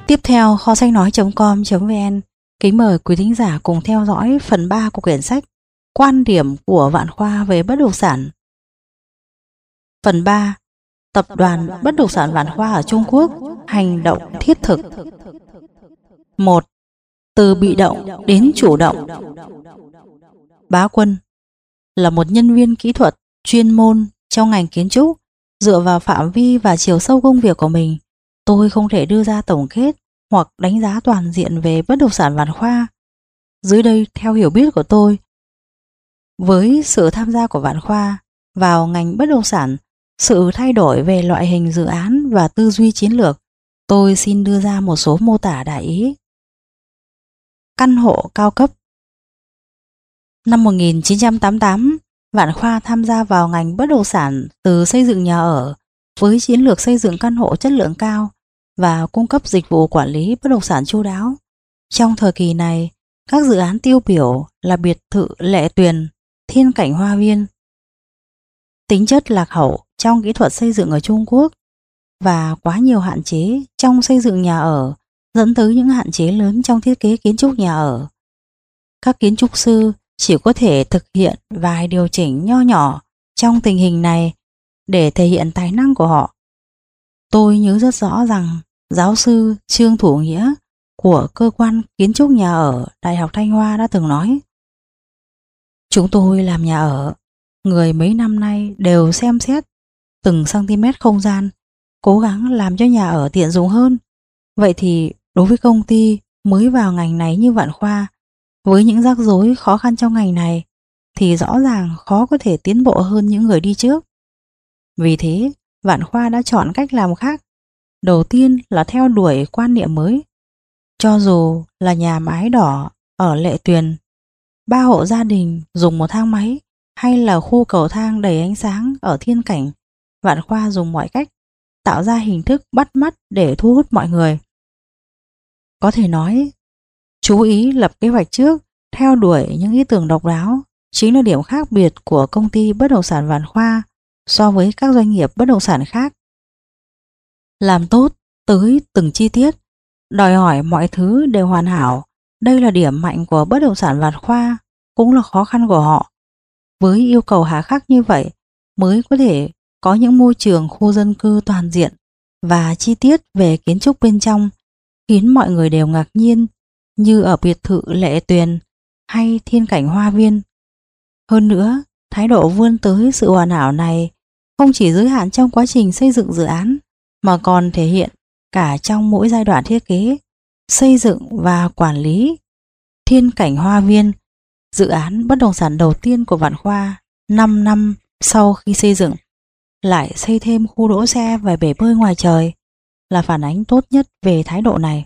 Tiếp theo, kho sách nói.com.vn kính mời quý thính giả cùng theo dõi phần 3 của quyển sách Quan điểm của Vạn Khoa về bất động sản. Phần 3. Tập đoàn Bất động sản Vạn Khoa ở Trung Quốc, hành động thiết thực. 1. Từ bị động đến chủ động. Bá Quân là một nhân viên kỹ thuật chuyên môn trong ngành kiến trúc. Dựa vào phạm vi và chiều sâu công việc của mình, tôi không thể đưa ra tổng kết hoặc đánh giá toàn diện về bất động sản Vạn Khoa. Dưới đây, theo hiểu biết của tôi, với sự tham gia của Vạn Khoa vào ngành bất động sản, sự thay đổi về loại hình dự án và tư duy chiến lược, tôi xin đưa ra một số mô tả đại ý. Căn hộ cao cấp. Năm 1988, Vạn Khoa tham gia vào ngành bất động sản từ xây dựng nhà ở với chiến lược xây dựng căn hộ chất lượng cao và cung cấp dịch vụ quản lý bất động sản chu đáo. Trong thời kỳ này, các dự án tiêu biểu là biệt thự Lệ Tuyền, Thiên Cảnh Hoa Viên. Tính chất lạc hậu trong kỹ thuật xây dựng ở Trung Quốc và quá nhiều hạn chế trong xây dựng nhà ở dẫn tới những hạn chế lớn trong thiết kế kiến trúc nhà ở. Các kiến trúc sư chỉ có thể thực hiện vài điều chỉnh nho nhỏ trong tình hình này để thể hiện tài năng của họ. Tôi nhớ rất rõ rằng giáo sư Trương Thủ Nghĩa của cơ quan kiến trúc nhà ở Đại học Thanh Hoa đã từng nói: chúng tôi làm nhà ở, người mấy năm nay đều xem xét từng cm không gian, cố gắng làm cho nhà ở tiện dụng hơn. Vậy thì đối với công ty mới vào ngành này như Vạn Khoa, với những rắc rối khó khăn trong ngành này, thì rõ ràng khó có thể tiến bộ hơn những người đi trước. Vì thế, Vạn Khoa đã chọn cách làm khác. Đầu tiên là theo đuổi quan niệm mới. Cho dù là nhà mái đỏ ở Lệ Tuyền, 3 hộ gia đình dùng một thang máy, hay là khu cầu thang đầy ánh sáng ở Thiên Cảnh, Vạn Khoa dùng mọi cách tạo ra hình thức bắt mắt để thu hút mọi người. Có thể nói, chú ý lập kế hoạch trước, theo đuổi những ý tưởng độc đáo chính là điểm khác biệt của công ty bất động sản Vạn Khoa so với các doanh nghiệp bất động sản khác. Làm tốt tới từng chi tiết, đòi hỏi mọi thứ đều hoàn hảo. Đây là điểm mạnh của bất động sản Vạn Khoa, cũng là khó khăn của họ. Với yêu cầu hà khắc như vậy mới có thể có những môi trường khu dân cư toàn diện và chi tiết về kiến trúc bên trong, khiến mọi người đều ngạc nhiên, như ở biệt thự Lệ Tuyền hay Thiên Cảnh Hoa Viên. Hơn nữa, thái độ vươn tới sự hoàn hảo này không chỉ giới hạn trong quá trình xây dựng dự án, mà còn thể hiện cả trong mỗi giai đoạn thiết kế, xây dựng và quản lý. Thiên Cảnh Hoa Viên, dự án bất động sản đầu tiên của Vạn Khoa 5 năm sau khi xây dựng, lại xây thêm khu đỗ xe và bể bơi ngoài trời, là phản ánh tốt nhất về thái độ này.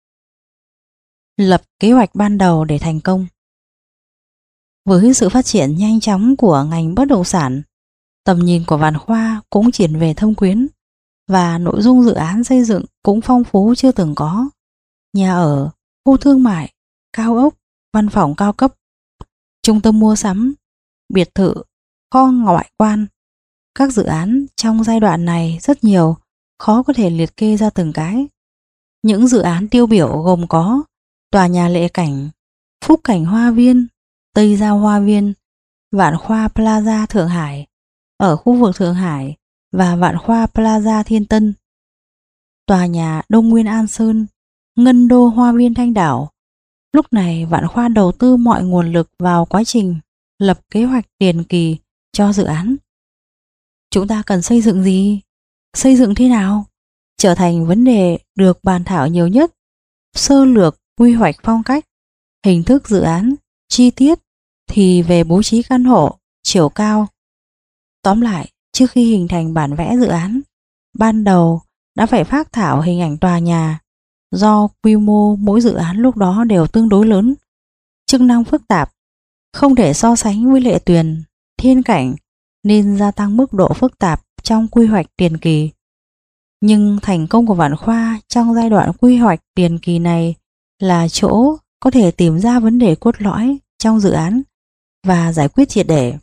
Lập kế hoạch ban đầu để thành công. Với sự phát triển nhanh chóng của ngành bất động sản, tầm nhìn của Vạn Khoa cũng chuyển về thâm quyến, và nội dung dự án xây dựng cũng phong phú chưa từng có. Nhà ở, khu thương mại, cao ốc, văn phòng cao cấp, trung tâm mua sắm, biệt thự, kho ngoại quan. Các dự án trong giai đoạn này rất nhiều, khó có thể liệt kê ra từng cái. Những dự án tiêu biểu gồm có tòa nhà Lệ Cảnh, Phúc Cảnh Hoa Viên, Tây Giao Hoa Viên, Vạn Khoa Plaza Thượng Hải ở khu vực Thượng Hải và Vạn Khoa Plaza Thiên Tân, tòa nhà Đông Nguyên An Sơn, Ngân Đô Hoa Viên Thanh Đảo. Lúc này Vạn Khoa đầu tư mọi nguồn lực vào quá trình lập kế hoạch tiền kỳ cho dự án. Chúng ta cần xây dựng gì? Xây dựng thế nào? Trở thành vấn đề được bàn thảo nhiều nhất. Sơ lược quy hoạch phong cách, hình thức dự án, chi tiết thì về bố trí căn hộ, chiều cao. Tóm lại, trước khi hình thành bản vẽ dự án, ban đầu đã phải phác thảo hình ảnh tòa nhà. Do quy mô mỗi dự án lúc đó đều tương đối lớn, chức năng phức tạp, không thể so sánh với Lệ Tuyền, Thiên Cảnh, nên gia tăng mức độ phức tạp trong quy hoạch tiền kỳ. Nhưng thành công của Vạn Khoa trong giai đoạn quy hoạch tiền kỳ này là chỗ có thể tìm ra vấn đề cốt lõi trong dự án và giải quyết triệt để.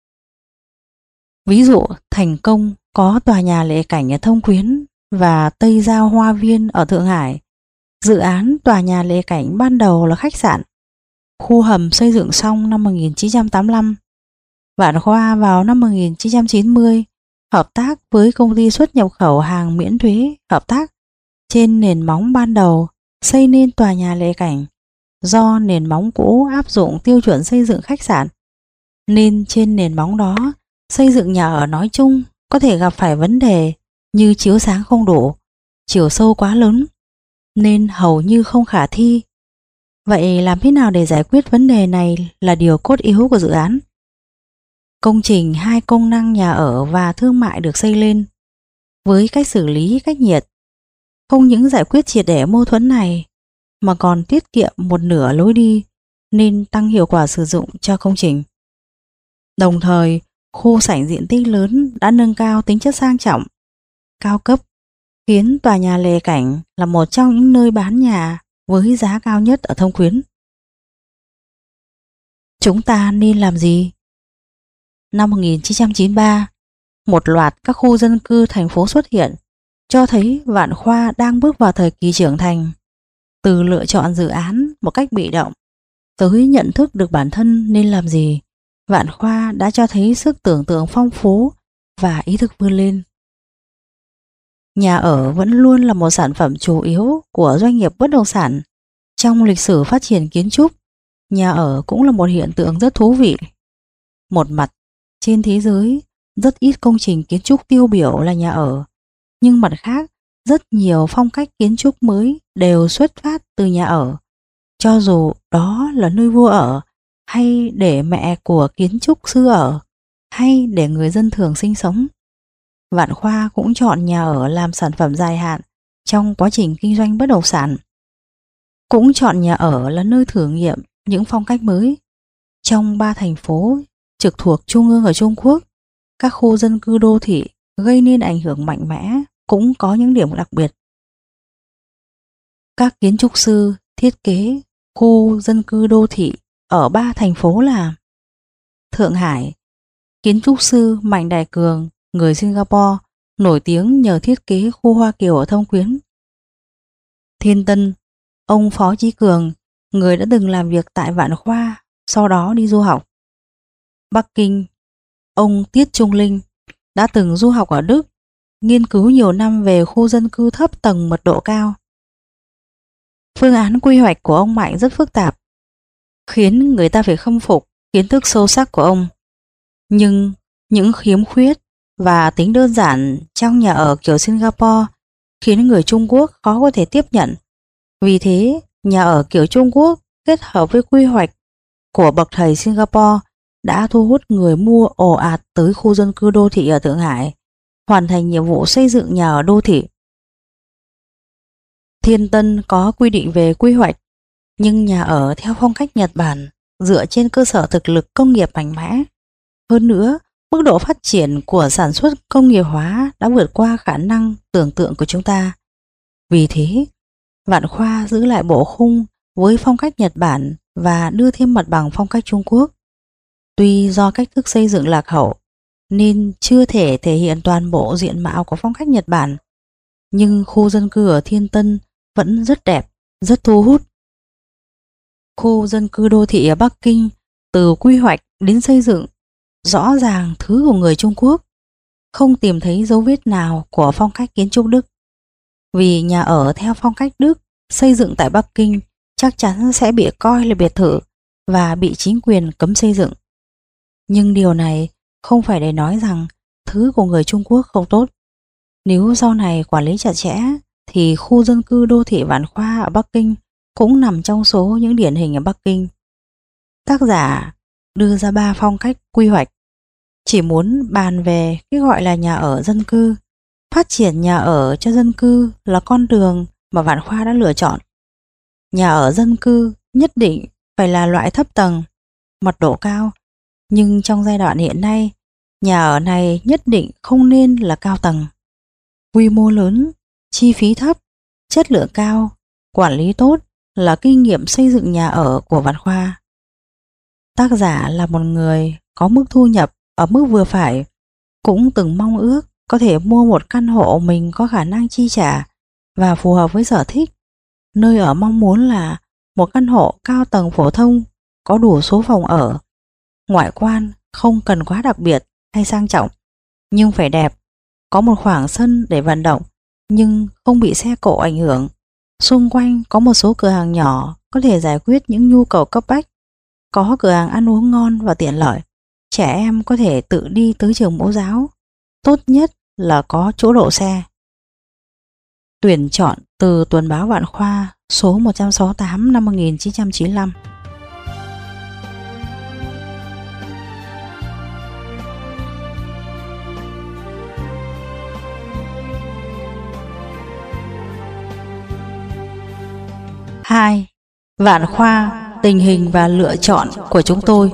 Ví dụ thành công có tòa nhà Lệ Cảnh ở Thông Quyến và Tây Giao Hoa Viên ở Thượng Hải Dự án tòa nhà Lệ Cảnh ban đầu là khách sạn. Khu hầm xây dựng xong năm 1985. Vạn Khoa vào năm 1990 hợp tác với công ty xuất nhập khẩu hàng miễn thuế hợp tác trên nền móng ban đầu xây nên tòa nhà Lệ Cảnh. Do nền móng cũ áp dụng tiêu chuẩn xây dựng khách sạn, nên trên nền móng đó xây dựng nhà ở nói chung có thể gặp phải vấn đề như chiếu sáng không đủ, chiều sâu quá lớn, nên hầu như không khả thi. Vậy làm thế nào để giải quyết vấn đề này là điều cốt yếu của dự án. Công trình hai công năng nhà ở và thương mại được xây lên với cách xử lý cách nhiệt, không những giải quyết triệt để mâu thuẫn này mà còn tiết kiệm một nửa lối đi, nên tăng hiệu quả sử dụng cho công trình. Đồng thời, khu sảnh diện tích lớn đã nâng cao tính chất sang trọng, cao cấp, khiến tòa nhà Lệ Cảnh là một trong những nơi bán nhà với giá cao nhất ở Thông Quyến. Chúng ta nên làm gì? Năm 1993, một loạt các khu dân cư thành phố xuất hiện, cho thấy Vạn Khoa đang bước vào thời kỳ trưởng thành. Từ lựa chọn dự án một cách bị động tới nhận thức được bản thân nên làm gì, Vạn Khoa đã cho thấy sức tưởng tượng phong phú và ý thức vươn lên. Nhà ở vẫn luôn là một sản phẩm chủ yếu của doanh nghiệp bất động sản. Trong lịch sử phát triển kiến trúc, nhà ở cũng là một hiện tượng rất thú vị. Một mặt, trên thế giới, rất ít công trình kiến trúc tiêu biểu là nhà ở. Nhưng mặt khác, rất nhiều phong cách kiến trúc mới đều xuất phát từ nhà ở. Cho dù đó là nơi vua ở, hay để mẹ của kiến trúc sư ở, hay để người dân thường sinh sống. Vạn Khoa cũng chọn nhà ở làm sản phẩm dài hạn trong quá trình kinh doanh bất động sản. Cũng chọn nhà ở là nơi thử nghiệm những phong cách mới. Trong 3 thành phố trực thuộc trung ương ở Trung Quốc, các khu dân cư đô thị gây nên ảnh hưởng mạnh mẽ cũng có những điểm đặc biệt. Các kiến trúc sư thiết kế khu dân cư đô thị ở 3 thành phố là Thượng Hải, kiến trúc sư Mạnh Đại Cường, người Singapore, nổi tiếng nhờ thiết kế khu Hoa Kiều ở Thông Quyến. Thiên Tân, ông Phó Chí Cường, người đã từng làm việc tại Vạn Khoa, sau đó đi du học. Bắc Kinh, ông Tiết Trung Linh, đã từng du học ở Đức, nghiên cứu nhiều năm về khu dân cư thấp tầng mật độ cao. Phương án quy hoạch của ông Mạnh rất phức tạp, khiến người ta phải khâm phục kiến thức sâu sắc của ông. Nhưng những khiếm khuyết và tính đơn giản trong nhà ở kiểu Singapore khiến người Trung Quốc khó có thể tiếp nhận. Vì thế, nhà ở kiểu Trung Quốc kết hợp với quy hoạch của bậc thầy Singapore đã thu hút người mua ồ ạt tới khu dân cư đô thị ở Thượng Hải, hoàn thành nhiệm vụ xây dựng nhà ở đô thị. Thiên Tân có quy định về quy hoạch, nhưng nhà ở theo phong cách Nhật Bản, dựa trên cơ sở thực lực công nghiệp mạnh mẽ. Hơn nữa, mức độ phát triển của sản xuất công nghiệp hóa đã vượt qua khả năng tưởng tượng của chúng ta. Vì thế, Vạn Khoa giữ lại bộ khung với phong cách Nhật Bản và đưa thêm mặt bằng phong cách Trung Quốc. Tuy do cách thức xây dựng lạc hậu nên chưa thể thể hiện toàn bộ diện mạo của phong cách Nhật Bản, nhưng khu dân cư ở Thiên Tân vẫn rất đẹp, rất thu hút. Khu dân cư đô thị ở Bắc Kinh, từ quy hoạch đến xây dựng, rõ ràng thứ của người Trung Quốc, không tìm thấy dấu vết nào của phong cách kiến trúc Đức. Vì nhà ở theo phong cách Đức xây dựng tại Bắc Kinh chắc chắn sẽ bị coi là biệt thự và bị chính quyền cấm xây dựng. Nhưng điều này không phải để nói rằng thứ của người Trung Quốc không tốt. Nếu sau này quản lý chặt chẽ thì khu dân cư đô thị Vạn Khoa ở Bắc Kinh cũng nằm trong số những điển hình ở Bắc Kinh. Tác giả đưa ra 3 phong cách quy hoạch, chỉ muốn bàn về cái gọi là nhà ở dân cư. Phát triển nhà ở cho dân cư là con đường mà Vạn Khoa đã lựa chọn. Nhà ở dân cư nhất định phải là loại thấp tầng, mật độ cao, nhưng trong giai đoạn hiện nay, nhà ở này nhất định không nên là cao tầng. Quy mô lớn, chi phí thấp, chất lượng cao, quản lý tốt là kinh nghiệm xây dựng nhà ở của Vạn Khoa. Tác giả là một người có mức thu nhập ở mức vừa phải, cũng từng mong ước có thể mua một căn hộ mình có khả năng chi trả và phù hợp với sở thích. nơi ở mong muốn là một căn hộ cao tầng phổ thông, có đủ số phòng ở. Ngoại quan không cần quá đặc biệt hay sang trọng, nhưng phải đẹp, có một khoảng sân để vận động, nhưng không bị xe cộ ảnh hưởng. Xung quanh có một số cửa hàng nhỏ có thể giải quyết những nhu cầu cấp bách, có cửa hàng ăn uống ngon và tiện lợi. Trẻ em có thể tự đi tới trường mẫu giáo, tốt nhất là có chỗ đậu xe. Tuyển chọn từ Tuần báo Vạn Khoa số 168 năm 1995. Hai, Vạn Khoa, tình hình và lựa chọn của chúng tôi.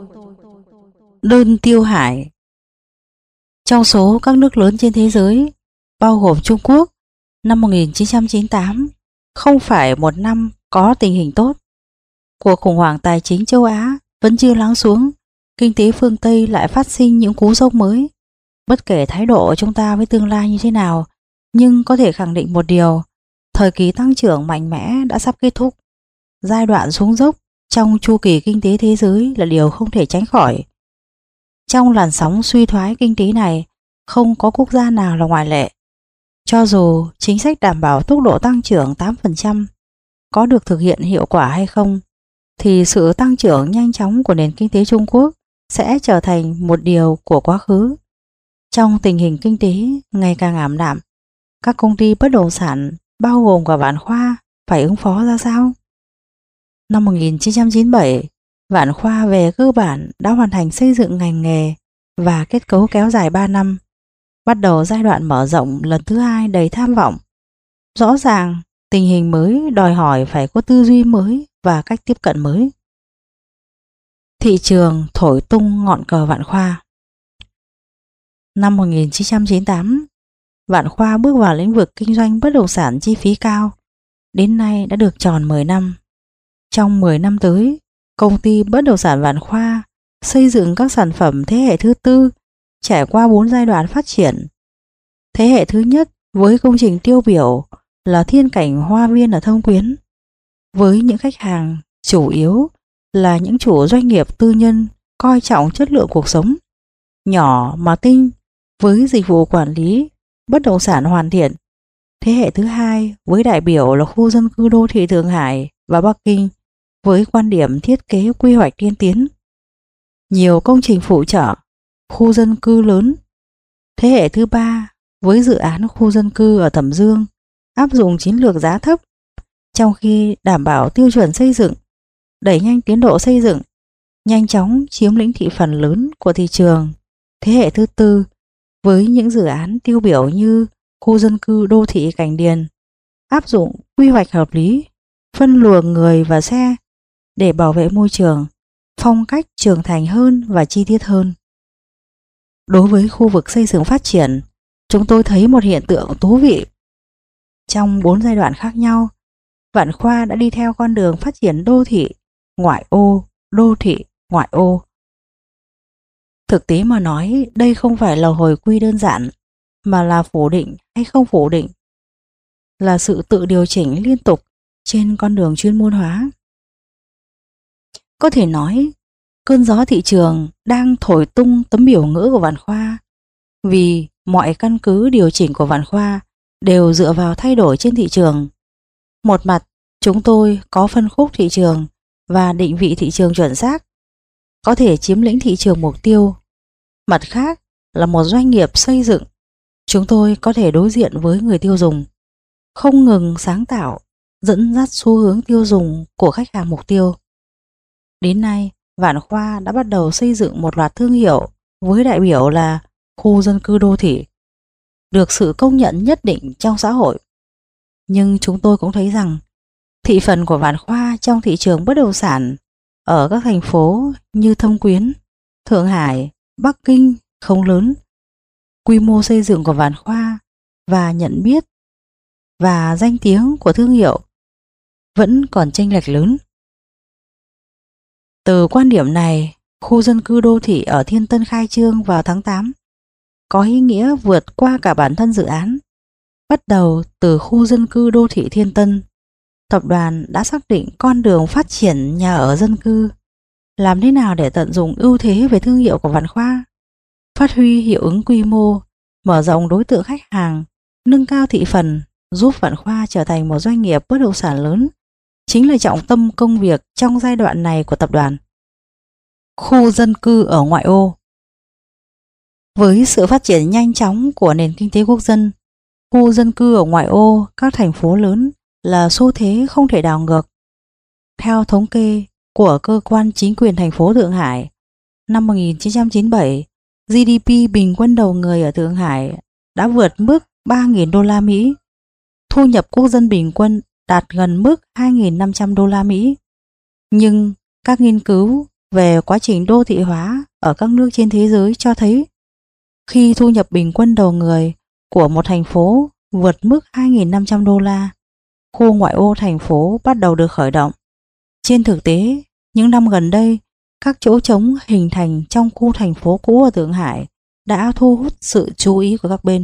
Đơn Tiêu Hải. Trong số các nước lớn trên thế giới, bao gồm Trung Quốc, năm 1998 không phải một năm có tình hình tốt. Cuộc khủng hoảng tài chính châu Á vẫn chưa lắng xuống, kinh tế phương Tây lại phát sinh những cú sốc mới. Bất kể thái độ của chúng ta với tương lai như thế nào, nhưng có thể khẳng định một điều, thời kỳ tăng trưởng mạnh mẽ đã sắp kết thúc. Giai đoạn xuống dốc trong chu kỳ kinh tế thế giới là điều không thể tránh khỏi. Trong làn sóng suy thoái kinh tế này, không có quốc gia nào là ngoại lệ. Cho dù chính sách đảm bảo tốc độ tăng trưởng 8% có được thực hiện hiệu quả hay không, thì sự tăng trưởng nhanh chóng của nền kinh tế Trung Quốc sẽ trở thành một điều của quá khứ. Trong tình hình kinh tế ngày càng ảm đạm, các công ty bất động sản bao gồm cả Vạn Khoa phải ứng phó ra sao? Năm 1997, Vạn Khoa về cơ bản đã hoàn thành xây dựng ngành nghề và kết cấu kéo dài 3 năm, bắt đầu giai đoạn mở rộng lần thứ hai đầy tham vọng. Rõ ràng, tình hình mới đòi hỏi phải có tư duy mới và cách tiếp cận mới. Thị trường thổi tung ngọn cờ Vạn Khoa. Năm 1998, Vạn Khoa bước vào lĩnh vực kinh doanh bất động sản chi phí cao. Đến nay đã được tròn 10 năm. Trong 10 năm tới, công ty bất động sản Vạn Khoa xây dựng các sản phẩm thế hệ thứ tư, trải qua 4 giai đoạn phát triển. Thế hệ thứ nhất với công trình tiêu biểu là thiên cảnh hoa viên ở Thông Quyến, với những khách hàng chủ yếu là những chủ doanh nghiệp tư nhân coi trọng chất lượng cuộc sống, nhỏ mà tinh, với dịch vụ quản lý bất động sản hoàn thiện. Thế hệ thứ hai với đại biểu là khu dân cư đô thị Thượng Hải và Bắc Kinh, với quan điểm thiết kế quy hoạch tiên tiến. Nhiều công trình phụ trợ, khu dân cư lớn. Thế hệ thứ ba với dự án khu dân cư ở Thẩm Dương, áp dụng chiến lược giá thấp, trong khi đảm bảo tiêu chuẩn xây dựng, đẩy nhanh tiến độ xây dựng, nhanh chóng chiếm lĩnh thị phần lớn của thị trường. Thế hệ thứ tư với những dự án tiêu biểu như khu dân cư đô thị Cảnh Điền, áp dụng quy hoạch hợp lý, phân luồng người và xe để bảo vệ môi trường, phong cách trưởng thành hơn và chi tiết hơn. Đối với khu vực xây dựng phát triển, chúng tôi thấy một hiện tượng thú vị. Trong 4 giai đoạn khác nhau, Vạn Khoa đã đi theo con đường phát triển đô thị, ngoại ô, đô thị, ngoại ô. Thực tế mà nói, đây không phải là hồi quy đơn giản, mà là phủ định hay không phủ định, là sự tự điều chỉnh liên tục trên con đường chuyên môn hóa. Có thể nói, cơn gió thị trường đang thổi tung tấm biểu ngữ của Vạn Khoa, vì mọi căn cứ điều chỉnh của Vạn Khoa đều dựa vào thay đổi trên thị trường. Một mặt, chúng tôi có phân khúc thị trường và định vị thị trường chuẩn xác, có thể chiếm lĩnh thị trường mục tiêu. Mặt khác là một doanh nghiệp xây dựng, chúng tôi có thể đối diện với người tiêu dùng, không ngừng sáng tạo, dẫn dắt xu hướng tiêu dùng của khách hàng mục tiêu. Đến nay, Vạn Khoa đã bắt đầu xây dựng một loạt thương hiệu với đại biểu là khu dân cư đô thị, được sự công nhận nhất định trong xã hội. Nhưng chúng tôi cũng thấy rằng thị phần của Vạn Khoa trong thị trường bất động sản ở các thành phố như Thâm Quyến, Thượng Hải, Bắc Kinh không lớn. Quy mô xây dựng của Vạn Khoa và nhận biết và danh tiếng của thương hiệu vẫn còn chênh lệch lớn. Từ quan điểm này, khu dân cư đô thị ở Thiên Tân khai trương vào tháng 8 có ý nghĩa vượt qua cả bản thân dự án. Bắt đầu từ khu dân cư đô thị Thiên Tân, tập đoàn đã xác định con đường phát triển nhà ở dân cư. Làm thế nào để tận dụng ưu thế về thương hiệu của Vạn Khoa, phát huy hiệu ứng quy mô, mở rộng đối tượng khách hàng, nâng cao thị phần, giúp Vạn Khoa trở thành một doanh nghiệp bất động sản lớn, chính là trọng tâm công việc trong giai đoạn này của tập đoàn. Khu dân cư ở ngoại ô. Với sự phát triển nhanh chóng của nền kinh tế quốc dân, khu dân cư ở ngoại ô các thành phố lớn là xu thế không thể đảo ngược. Theo thống kê của cơ quan chính quyền thành phố Thượng Hải, năm 1997, GDP bình quân đầu người ở Thượng Hải đã vượt mức 3.000 đô la Mỹ. Thu nhập quốc dân bình quân đạt gần mức 2.500 đô la Mỹ. Nhưng các nghiên cứu về quá trình đô thị hóa ở các nước trên thế giới cho thấy khi thu nhập bình quân đầu người của một thành phố vượt mức 2.500 đô la, khu ngoại ô thành phố bắt đầu được khởi động. Trên thực tế, những năm gần đây, các chỗ trống hình thành trong khu thành phố cũ ở Thượng Hải đã thu hút sự chú ý của các bên.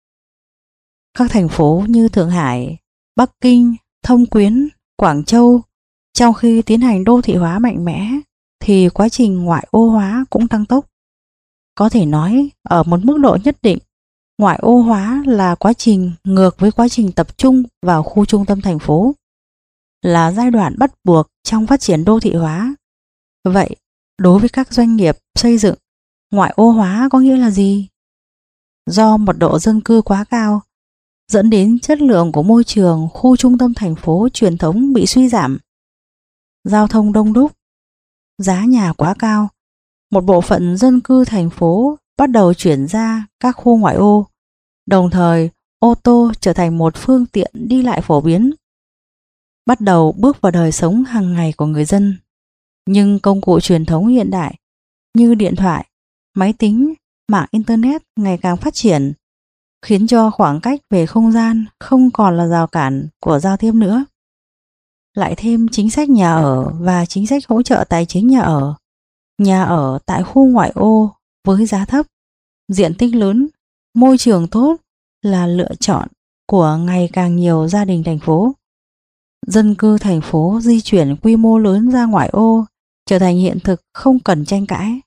Các thành phố như Thượng Hải, Bắc Kinh, Thông Quyến, Quảng Châu, trong khi tiến hành đô thị hóa mạnh mẽ, thì quá trình ngoại ô hóa cũng tăng tốc. Có thể nói, ở một mức độ nhất định, ngoại ô hóa là quá trình ngược với quá trình tập trung vào khu trung tâm thành phố, là giai đoạn bắt buộc trong phát triển đô thị hóa. Vậy, đối với các doanh nghiệp xây dựng, ngoại ô hóa có nghĩa là gì? Do mật độ dân cư quá cao, dẫn đến chất lượng của môi trường khu trung tâm thành phố truyền thống bị suy giảm. Giao thông đông đúc, giá nhà quá cao, một bộ phận dân cư thành phố bắt đầu chuyển ra các khu ngoại ô, đồng thời ô tô trở thành một phương tiện đi lại phổ biến, bắt đầu bước vào đời sống hàng ngày của người dân. Nhưng công cụ truyền thống hiện đại như điện thoại, máy tính, mạng Internet ngày càng phát triển, khiến cho khoảng cách về không gian không còn là rào cản của giao tiếp nữa. Lại thêm chính sách nhà ở và chính sách hỗ trợ tài chính nhà ở tại khu ngoại ô với giá thấp, diện tích lớn, môi trường tốt là lựa chọn của ngày càng nhiều gia đình thành phố. Dân cư thành phố di chuyển quy mô lớn ra ngoại ô trở thành hiện thực không cần tranh cãi.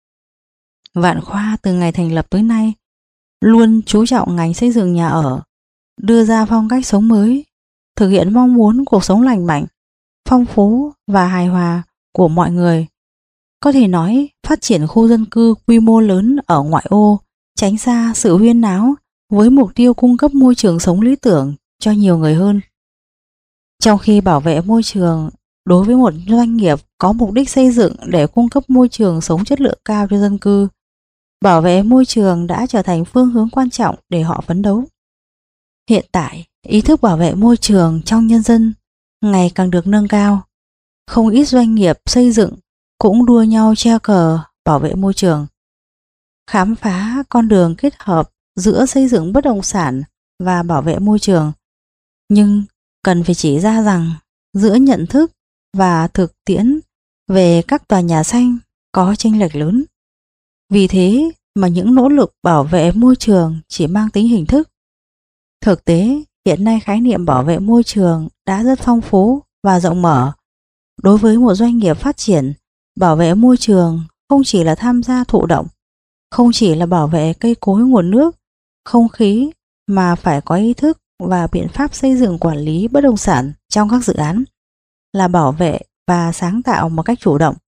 Vạn Khoa từ ngày thành lập tới nay luôn chú trọng ngành xây dựng nhà ở, đưa ra phong cách sống mới, thực hiện mong muốn cuộc sống lành mạnh, phong phú và hài hòa của mọi người. Có thể nói, phát triển khu dân cư quy mô lớn ở ngoại ô, tránh xa sự huyên náo với mục tiêu cung cấp môi trường sống lý tưởng cho nhiều người hơn. Trong khi bảo vệ môi trường đối với một doanh nghiệp có mục đích xây dựng để cung cấp môi trường sống chất lượng cao cho dân cư, bảo vệ môi trường đã trở thành phương hướng quan trọng để họ phấn đấu. Hiện tại, ý thức bảo vệ môi trường trong nhân dân ngày càng được nâng cao. Không ít doanh nghiệp xây dựng cũng đua nhau treo cờ bảo vệ môi trường. Khám phá con đường kết hợp giữa xây dựng bất động sản và bảo vệ môi trường. Nhưng cần phải chỉ ra rằng giữa nhận thức và thực tiễn về các tòa nhà xanh có chênh lệch lớn. Vì thế mà những nỗ lực bảo vệ môi trường chỉ mang tính hình thức. Thực tế, hiện nay khái niệm bảo vệ môi trường đã rất phong phú và rộng mở. Đối với một doanh nghiệp phát triển, bảo vệ môi trường không chỉ là tham gia thụ động, không chỉ là bảo vệ cây cối nguồn nước, không khí, mà phải có ý thức và biện pháp xây dựng quản lý bất động sản trong các dự án, là bảo vệ và sáng tạo một cách chủ động.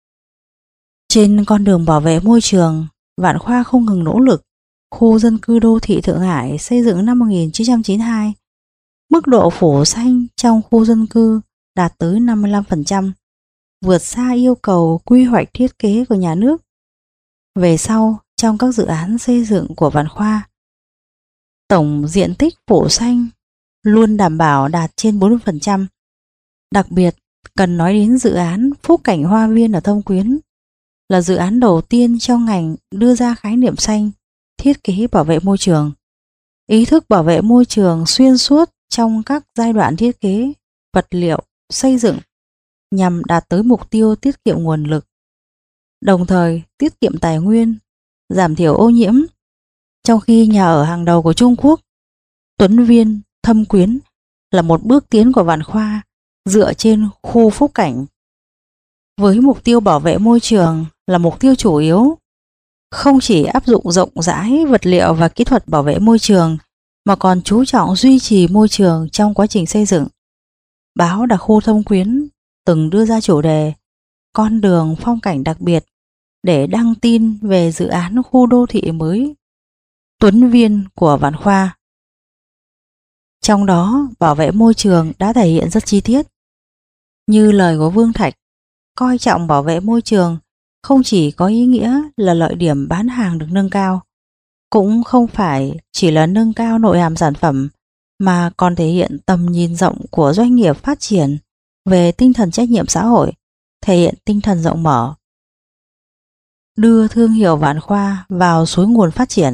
Trên con đường bảo vệ môi trường, Vạn Khoa không ngừng nỗ lực. Khu dân cư đô thị Thượng Hải xây dựng năm 1992, mức độ phủ xanh trong khu dân cư đạt tới 55%, vượt xa yêu cầu quy hoạch thiết kế của nhà nước. Về sau, trong các dự án xây dựng của Vạn Khoa, tổng diện tích phủ xanh luôn đảm bảo đạt trên 40%. Đặc biệt, cần nói đến dự án Phúc Cảnh Hoa Viên ở Thông Quyến, là dự án đầu tiên trong ngành đưa ra khái niệm xanh, thiết kế bảo vệ môi trường. Ý thức bảo vệ môi trường xuyên suốt trong các giai đoạn thiết kế, vật liệu, xây dựng nhằm đạt tới mục tiêu tiết kiệm nguồn lực, đồng thời tiết kiệm tài nguyên, giảm thiểu ô nhiễm. Trong khi nhà ở hàng đầu của Trung Quốc, Tuấn Viên, Thâm Quyến là một bước tiến của Vạn Khoa dựa trên khu Phúc Cảnh với mục tiêu bảo vệ môi trường là mục tiêu chủ yếu, không chỉ áp dụng rộng rãi vật liệu và kỹ thuật bảo vệ môi trường mà còn chú trọng duy trì môi trường trong quá trình xây dựng. Báo Đặc khu Thâm Quyến từng đưa ra chủ đề con đường phong cảnh đặc biệt để đăng tin về dự án khu đô thị mới Tuấn Viên của Vạn Khoa. Trong đó, bảo vệ môi trường đã thể hiện rất chi tiết. Như lời của Vương Thạch, coi trọng bảo vệ môi trường không chỉ có ý nghĩa là lợi điểm bán hàng được nâng cao, cũng không phải chỉ là nâng cao nội hàm sản phẩm, mà còn thể hiện tầm nhìn rộng của doanh nghiệp phát triển về tinh thần trách nhiệm xã hội, thể hiện tinh thần rộng mở. Đưa thương hiệu Vạn Khoa vào suối nguồn phát triển.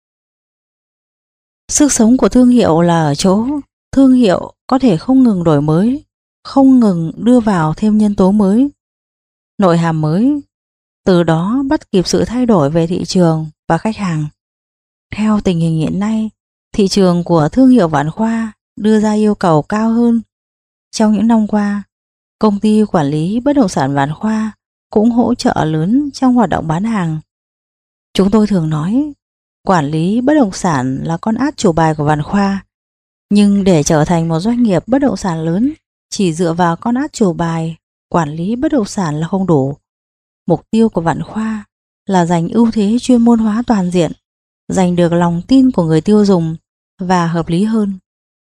Sức sống của thương hiệu là ở chỗ thương hiệu có thể không ngừng đổi mới, không ngừng đưa vào thêm nhân tố mới, nội hàm mới, từ đó bắt kịp sự thay đổi về thị trường và khách hàng. Theo tình hình hiện nay, thị trường của thương hiệu Vạn Khoa đưa ra yêu cầu cao hơn. Trong những năm qua, công ty quản lý bất động sản Vạn Khoa cũng hỗ trợ lớn trong hoạt động bán hàng. Chúng tôi thường nói, quản lý bất động sản là con át chủ bài của Vạn Khoa, nhưng để trở thành một doanh nghiệp bất động sản lớn, chỉ dựa vào con át chủ bài quản lý bất động sản là không đủ. Mục tiêu của Vạn Khoa là giành ưu thế chuyên môn hóa toàn diện, giành được lòng tin của người tiêu dùng và hợp lý hơn.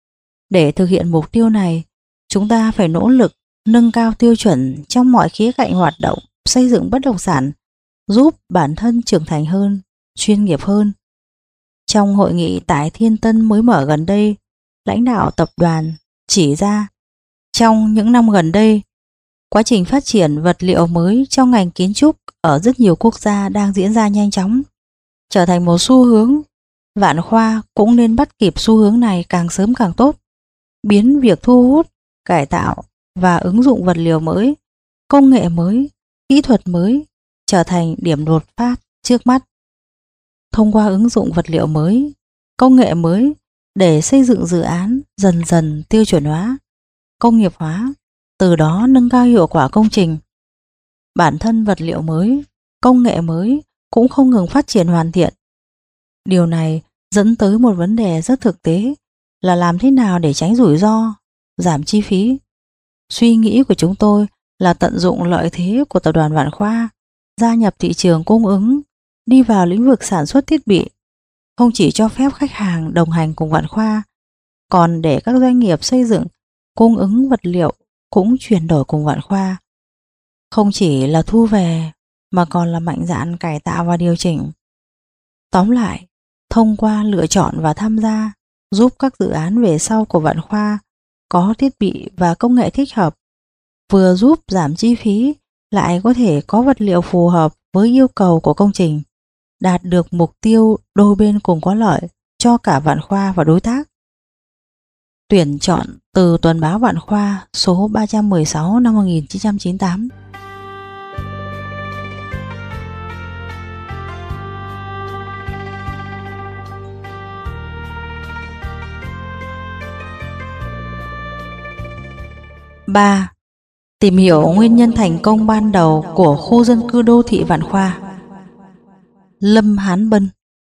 Để thực hiện mục tiêu này, chúng ta phải nỗ lực nâng cao tiêu chuẩn trong mọi khía cạnh hoạt động xây dựng bất động sản, giúp bản thân trưởng thành hơn, chuyên nghiệp hơn. Trong hội nghị tại Thiên Tân mới mở gần đây, lãnh đạo tập đoàn chỉ ra trong những năm gần đây, quá trình phát triển vật liệu mới trong ngành kiến trúc ở rất nhiều quốc gia đang diễn ra nhanh chóng, trở thành một xu hướng. Vạn Khoa cũng nên bắt kịp xu hướng này càng sớm càng tốt, biến việc thu hút, cải tạo và ứng dụng vật liệu mới, công nghệ mới, kỹ thuật mới trở thành điểm đột phá trước mắt. Thông qua ứng dụng vật liệu mới, công nghệ mới để xây dựng dự án dần dần tiêu chuẩn hóa, công nghiệp hóa, từ đó nâng cao hiệu quả công trình. Bản thân vật liệu mới, công nghệ mới cũng không ngừng phát triển hoàn thiện. Điều này dẫn tới một vấn đề rất thực tế là làm thế nào để tránh rủi ro, giảm chi phí. Suy nghĩ của chúng tôi là tận dụng lợi thế của tập đoàn Vạn Khoa, gia nhập thị trường cung ứng, đi vào lĩnh vực sản xuất thiết bị, không chỉ cho phép khách hàng đồng hành cùng Vạn Khoa, còn để các doanh nghiệp xây dựng, cung ứng vật liệu cũng chuyển đổi cùng Vạn Khoa. Không chỉ là thu về mà còn là mạnh dạn cải tạo và điều chỉnh. Tóm lại, thông qua lựa chọn và tham gia, giúp các dự án về sau của Vạn Khoa có thiết bị và công nghệ thích hợp, vừa giúp giảm chi phí, lại có thể có vật liệu phù hợp với yêu cầu của công trình, đạt được mục tiêu đôi bên cùng có lợi cho cả Vạn Khoa và đối tác. Tuyển chọn từ Tuần báo Vạn Khoa số 316 năm 1998. Ba, tìm hiểu nguyên nhân thành công ban đầu của khu dân cư đô thị Vạn Khoa. Lâm Hán Bân.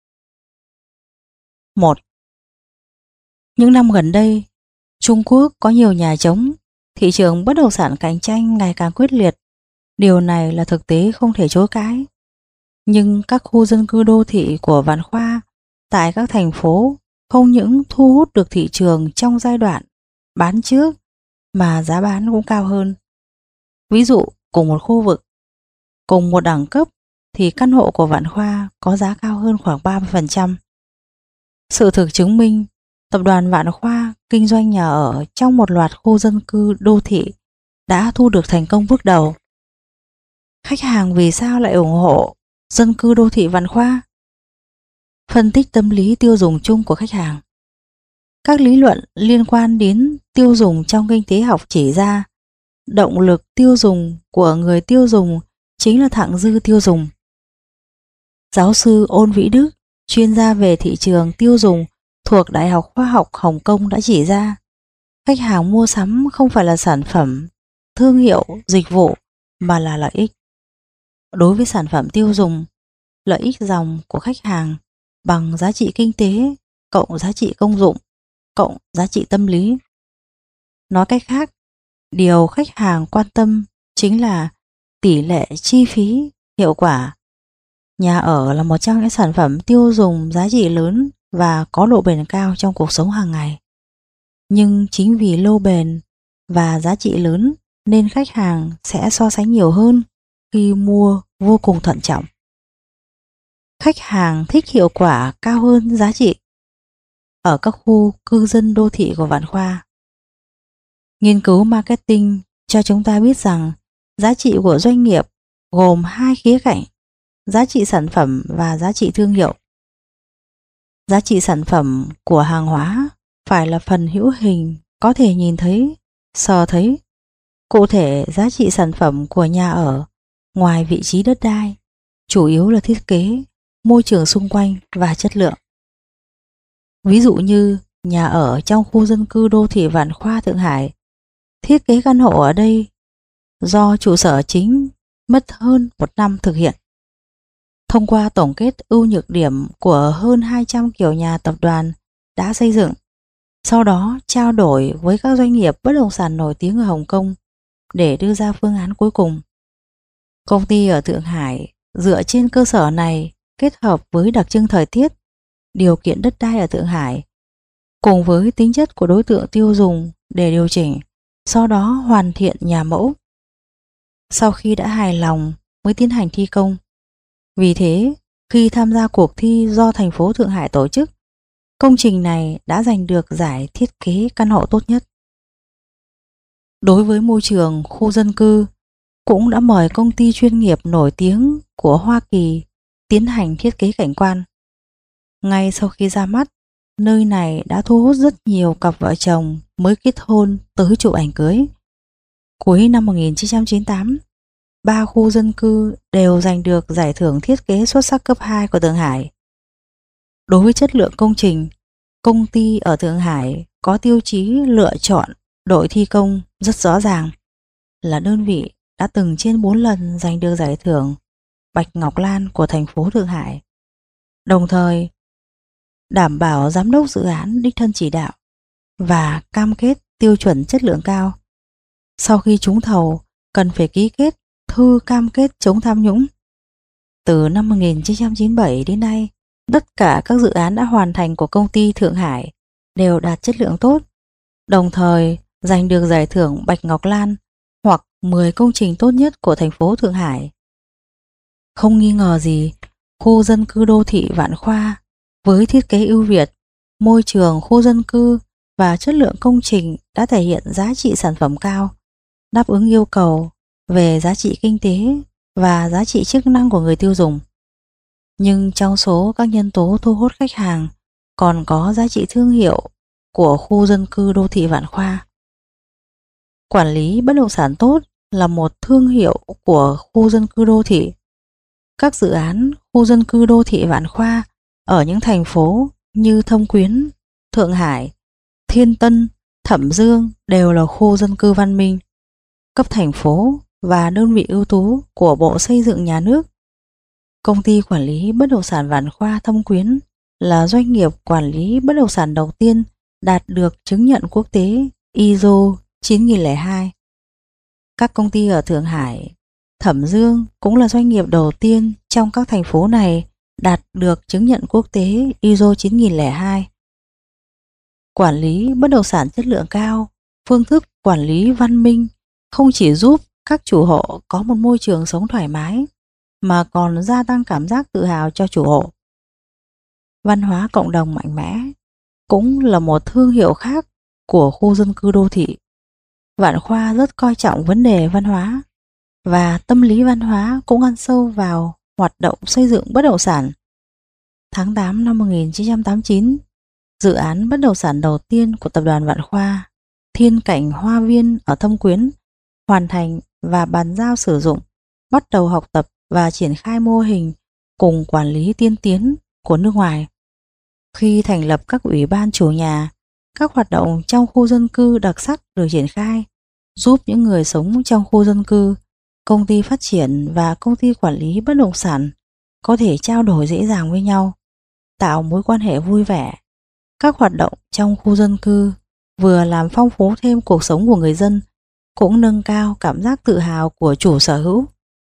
1. Những năm gần đây, Trung Quốc có nhiều nhà trống, thị trường bất động sản cạnh tranh ngày càng quyết liệt. Điều này là thực tế không thể chối cãi. Nhưng các khu dân cư đô thị của Vạn Khoa tại các thành phố không những thu hút được thị trường trong giai đoạn bán trước mà giá bán cũng cao hơn. Ví dụ, cùng một khu vực, cùng một đẳng cấp thì căn hộ của Vạn Khoa có giá cao hơn khoảng 30%. Sự thực chứng minh, tập đoàn Vạn Khoa kinh doanh nhà ở trong một loạt khu dân cư đô thị đã thu được thành công bước đầu. Khách hàng vì sao lại ủng hộ dân cư đô thị Vạn Khoa? Phân tích tâm lý tiêu dùng chung của khách hàng. Các lý luận liên quan đến tiêu dùng trong kinh tế học chỉ ra động lực tiêu dùng của người tiêu dùng chính là thặng dư tiêu dùng. Giáo sư Ôn Vĩ Đức, chuyên gia về thị trường tiêu dùng thuộc Đại học Khoa học Hồng Kông đã chỉ ra, Khách hàng mua sắm không phải là sản phẩm, thương hiệu, dịch vụ mà là lợi ích. Đối với sản phẩm tiêu dùng, lợi ích dòng của khách hàng bằng giá trị kinh tế cộng giá trị công dụng cộng giá trị tâm lý. Nói cách khác, điều khách hàng quan tâm chính là tỷ lệ chi phí hiệu quả. Nhà ở là một trong những sản phẩm tiêu dùng giá trị lớn và có độ bền cao trong cuộc sống hàng ngày. Nhưng chính vì lâu bền và giá trị lớn nên khách hàng sẽ so sánh nhiều hơn khi mua vô cùng thận trọng. Khách hàng thích hiệu quả cao hơn giá trị. Ở các khu cư dân đô thị của Vạn Khoa, nghiên cứu marketing cho chúng ta biết rằng giá trị của doanh nghiệp gồm hai khía cạnh: giá trị sản phẩm và giá trị thương hiệu. Giá trị sản phẩm của hàng hóa phải là phần hữu hình, có thể nhìn thấy, sờ thấy. Cụ thể, giá trị sản phẩm của nhà ở ngoài vị trí đất đai chủ yếu là thiết kế, môi trường xung quanh và chất lượng. Ví dụ như nhà ở trong khu dân cư đô thị Vạn Khoa, Thượng Hải, thiết kế căn hộ ở đây do trụ sở chính mất hơn 1 năm thực hiện. Thông qua tổng kết ưu nhược điểm của hơn 200 kiểu nhà tập đoàn đã xây dựng, sau đó trao đổi với các doanh nghiệp bất động sản nổi tiếng ở Hồng Kông để đưa ra phương án cuối cùng. Công ty ở Thượng Hải dựa trên cơ sở này kết hợp với đặc trưng thời tiết, điều kiện đất đai ở Thượng Hải cùng với tính chất của đối tượng tiêu dùng để điều chỉnh, sau đó hoàn thiện nhà mẫu. Sau khi đã hài lòng mới tiến hành thi công. Vì thế, khi tham gia cuộc thi do thành phố Thượng Hải tổ chức, công trình này đã giành được giải thiết kế căn hộ tốt nhất. Đối với môi trường khu dân cư, cũng đã mời công ty chuyên nghiệp nổi tiếng của Hoa Kỳ tiến hành thiết kế cảnh quan. Ngay sau khi ra mắt, nơi này đã thu hút rất nhiều cặp vợ chồng mới kết hôn tới chụp ảnh cưới. Cuối năm 1998, 3 khu dân cư đều giành được giải thưởng thiết kế xuất sắc cấp 2 của Thượng Hải. Đối với chất lượng công trình, công ty ở Thượng Hải có tiêu chí lựa chọn đội thi công rất rõ ràng, là đơn vị đã từng trên 4 lần giành được giải thưởng Bạch Ngọc Lan của thành phố Thượng Hải. Đồng thời, đảm bảo giám đốc dự án đích thân chỉ đạo và cam kết tiêu chuẩn chất lượng cao. Sau khi trúng thầu, cần phải ký kết thư cam kết chống tham nhũng. Từ năm 1997 đến nay, tất cả các dự án đã hoàn thành của công ty Thượng Hải đều đạt chất lượng tốt, đồng thời giành được giải thưởng Bạch Ngọc Lan hoặc 10 công trình tốt nhất của thành phố Thượng Hải. Không nghi ngờ gì, khu dân cư đô thị Vạn Khoa với thiết kế ưu việt, môi trường khu dân cư và chất lượng công trình đã thể hiện giá trị sản phẩm cao, đáp ứng yêu cầu về giá trị kinh tế và giá trị chức năng của người tiêu dùng. Nhưng trong số các nhân tố thu hút khách hàng còn có giá trị thương hiệu của khu dân cư đô thị Vạn Khoa. Quản lý bất động sản tốt là một thương hiệu của khu dân cư đô thị. Các dự án khu dân cư đô thị Vạn Khoa ở những thành phố như Thâm Quyến, Thượng Hải, Thiên Tân, Thẩm Dương đều là khu dân cư văn minh, cấp thành phố và đơn vị ưu tú của Bộ Xây dựng nhà nước. Công ty quản lý bất động sản Vạn Khoa Thâm Quyến là doanh nghiệp quản lý bất động sản đầu tiên đạt được chứng nhận quốc tế ISO 9002. Các công ty ở Thượng Hải, Thẩm Dương cũng là doanh nghiệp đầu tiên trong các thành phố này đạt được chứng nhận quốc tế ISO 9002. Quản lý bất động sản chất lượng cao, phương thức quản lý văn minh không chỉ giúp các chủ hộ có một môi trường sống thoải mái, mà còn gia tăng cảm giác tự hào cho chủ hộ. Văn hóa cộng đồng mạnh mẽ cũng là một thương hiệu khác của khu dân cư đô thị. Vạn Khoa rất coi trọng vấn đề văn hóa, và tâm lý văn hóa cũng ăn sâu vào hoạt động xây dựng bất động sản. Tháng 8 năm 1989, dự án bất động sản đầu tiên của tập đoàn Vạn Khoa, Thiên Cảnh Hoa Viên ở Thâm Quyến, hoàn thành và bàn giao sử dụng, bắt đầu học tập và triển khai mô hình cùng quản lý tiên tiến của nước ngoài. Khi thành lập các ủy ban chủ nhà, Các hoạt động trong khu dân cư đặc sắc được triển khai, giúp những người sống trong khu dân cư, công ty phát triển và công ty quản lý bất động sản có thể trao đổi dễ dàng với nhau, tạo mối quan hệ vui vẻ. Các hoạt động trong khu dân cư vừa làm phong phú thêm cuộc sống của người dân, cũng nâng cao cảm giác tự hào của chủ sở hữu.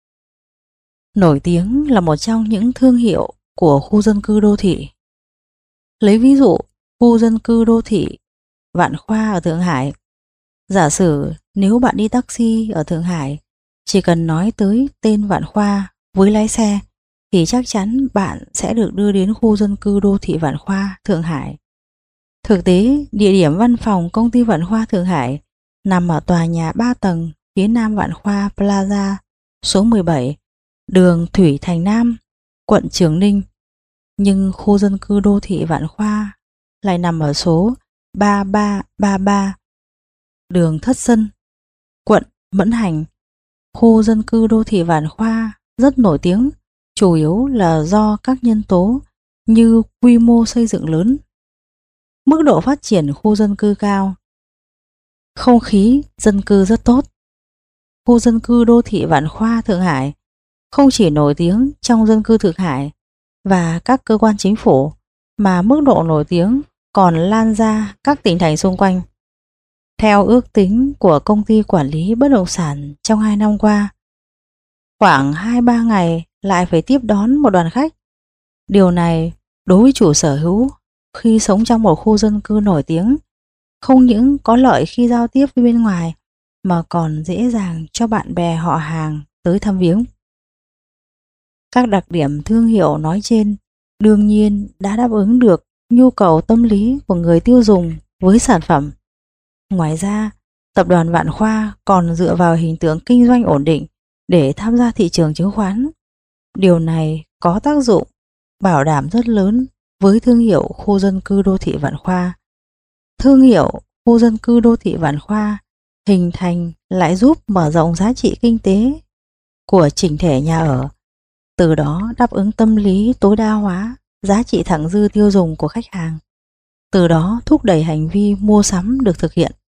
Nổi tiếng là một trong những thương hiệu của khu dân cư đô thị. Lấy ví dụ, khu dân cư đô thị Vạn Khoa ở Thượng Hải. Giả sử nếu bạn đi taxi ở Thượng Hải, chỉ cần nói tới tên Vạn Khoa với lái xe thì chắc chắn bạn sẽ được đưa đến khu dân cư đô thị Vạn Khoa, Thượng Hải. Thực tế, địa điểm văn phòng công ty Vạn Khoa Thượng Hải nằm ở tòa nhà 3 tầng phía nam Vạn Khoa Plaza số 17, đường Thủy Thành Nam, quận Trường Ninh. Nhưng khu dân cư đô thị Vạn Khoa lại nằm ở số 3333, đường Thất Xuân, quận Mẫn Hành. Khu dân cư đô thị Vạn Khoa rất nổi tiếng, chủ yếu là do các nhân tố như quy mô xây dựng lớn, mức độ phát triển khu dân cư cao, không khí dân cư rất tốt. Khu dân cư đô thị Vạn Khoa Thượng Hải không chỉ nổi tiếng trong dân cư Thượng Hải và các cơ quan chính phủ, mà mức độ nổi tiếng còn lan ra các tỉnh thành xung quanh. Theo ước tính của công ty quản lý bất động sản trong 2 năm qua, khoảng 2-3 ngày lại phải tiếp đón một đoàn khách. Điều này đối với chủ sở hữu khi sống trong một khu dân cư nổi tiếng không những có lợi khi giao tiếp với bên ngoài, mà còn dễ dàng cho bạn bè họ hàng tới thăm viếng. Các đặc điểm thương hiệu nói trên đương nhiên đã đáp ứng được nhu cầu tâm lý của người tiêu dùng với sản phẩm. Ngoài ra, tập đoàn Vạn Khoa còn dựa vào hình tượng kinh doanh ổn định để tham gia thị trường chứng khoán. Điều này có tác dụng bảo đảm rất lớn với thương hiệu khu dân cư đô thị Vạn Khoa. Thương hiệu khu dân cư đô thị Vạn Khoa hình thành lại giúp mở rộng giá trị kinh tế của chỉnh thể nhà ở, từ đó đáp ứng tâm lý tối đa hóa giá trị thặng dư tiêu dùng của khách hàng, từ đó thúc đẩy hành vi mua sắm được thực hiện.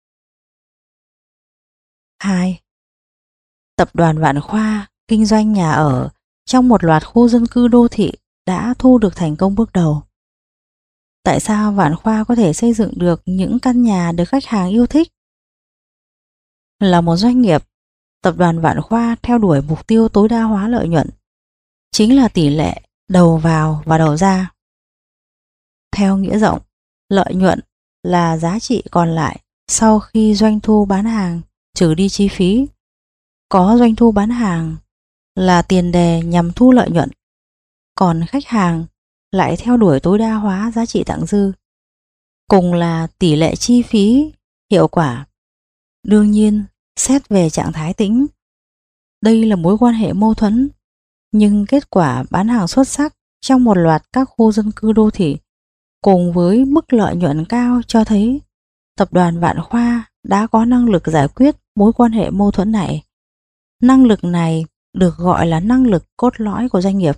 2. Tập đoàn Vạn Khoa kinh doanh nhà ở trong một loạt khu dân cư đô thị đã thu được thành công bước đầu. Tại sao Vạn Khoa có thể xây dựng được những căn nhà được khách hàng yêu thích? Là một doanh nghiệp, tập đoàn Vạn Khoa theo đuổi mục tiêu tối đa hóa lợi nhuận, chính là tỷ lệ đầu vào và đầu ra. Theo nghĩa rộng, lợi nhuận là giá trị còn lại sau khi doanh thu bán hàng trừ đi chi phí. Có doanh thu bán hàng là tiền đề nhằm thu lợi nhuận, còn khách hàng lại theo đuổi tối đa hóa giá trị thặng dư, cùng là tỷ lệ chi phí hiệu quả. Đương nhiên, xét về trạng thái tĩnh, đây là mối quan hệ mâu thuẫn, nhưng kết quả bán hàng xuất sắc trong một loạt các khu dân cư đô thị cùng với mức lợi nhuận cao cho thấy tập đoàn Vạn Khoa đã có năng lực giải quyết mối quan hệ mâu thuẫn này. Năng lực này được gọi là năng lực cốt lõi của doanh nghiệp.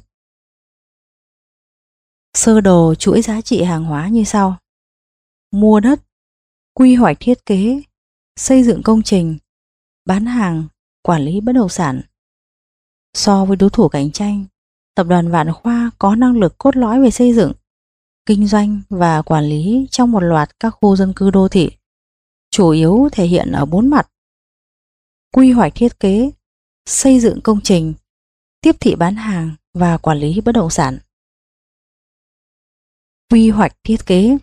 Sơ đồ chuỗi giá trị hàng hóa như sau: mua đất, quy hoạch thiết kế, xây dựng công trình, bán hàng, quản lý bất động sản. So với đối thủ cạnh tranh, tập đoàn Vạn Khoa có năng lực cốt lõi về xây dựng, kinh doanh và quản lý trong một loạt các khu dân cư đô thị, chủ yếu thể hiện ở 4 mặt: quy hoạch thiết kế, xây dựng công trình, tiếp thị bán hàng và quản lý bất động sản. Quy hoạch thiết kế.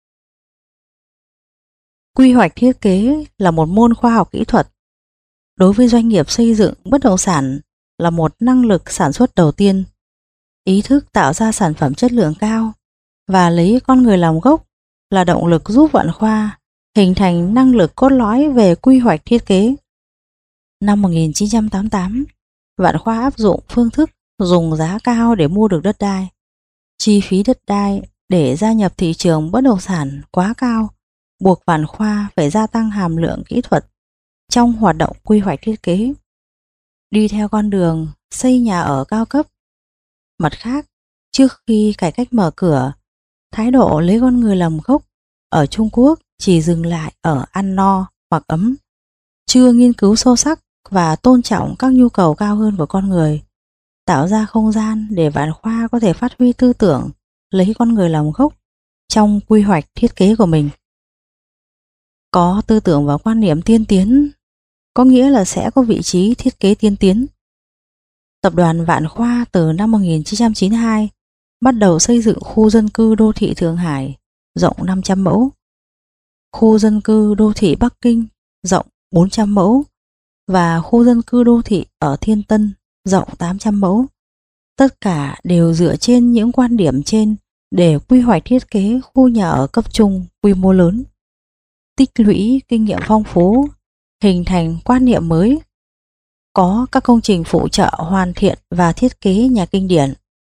Quy hoạch thiết kế là một môn khoa học kỹ thuật. Đối với doanh nghiệp xây dựng bất động sản là một năng lực sản xuất đầu tiên. Ý thức tạo ra sản phẩm chất lượng cao và lấy con người làm gốc là động lực giúp Vạn Khoa hình thành năng lực cốt lõi về quy hoạch thiết kế. Năm 1988, Vạn Khoa áp dụng phương thức dùng giá cao để mua được đất đai. Chi phí đất đai để gia nhập thị trường bất động sản quá cao, buộc Vạn Khoa phải gia tăng hàm lượng kỹ thuật trong hoạt động quy hoạch thiết kế, đi theo con đường xây nhà ở cao cấp. Mặt khác, trước khi cải cách mở cửa, thái độ lấy con người làm gốc ở Trung Quốc chỉ dừng lại ở ăn no mặc ấm, chưa nghiên cứu sâu sắc và tôn trọng các nhu cầu cao hơn của con người, tạo ra không gian để Vạn Khoa có thể phát huy tư tưởng lấy con người làm gốc trong quy hoạch thiết kế của mình. Có tư tưởng và quan niệm tiên tiến có nghĩa là sẽ có vị trí thiết kế tiên tiến. Tập đoàn Vạn Khoa từ năm 1992 bắt đầu xây dựng khu dân cư đô thị Thượng Hải rộng 500 mẫu, khu dân cư đô thị Bắc Kinh rộng 400 mẫu và khu dân cư đô thị ở Thiên Tân rộng 800 mẫu. Tất cả đều dựa trên những quan điểm trên để quy hoạch thiết kế khu nhà ở cấp trung quy mô lớn. Tích lũy kinh nghiệm phong phú, hình thành quan niệm mới, có các công trình phụ trợ hoàn thiện và thiết kế nhà kinh điển.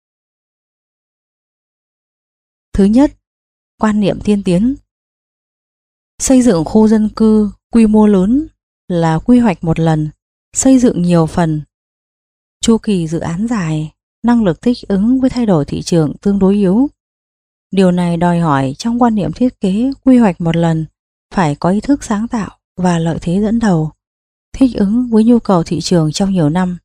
Thứ nhất, quan niệm tiên tiến. Xây dựng khu dân cư quy mô lớn là quy hoạch một lần, xây dựng nhiều phần. Chu kỳ dự án dài, năng lực thích ứng với thay đổi thị trường tương đối yếu. Điều này đòi hỏi trong quan niệm thiết kế quy hoạch một lần phải có ý thức sáng tạo và lợi thế dẫn đầu, thích ứng với nhu cầu thị trường trong nhiều năm.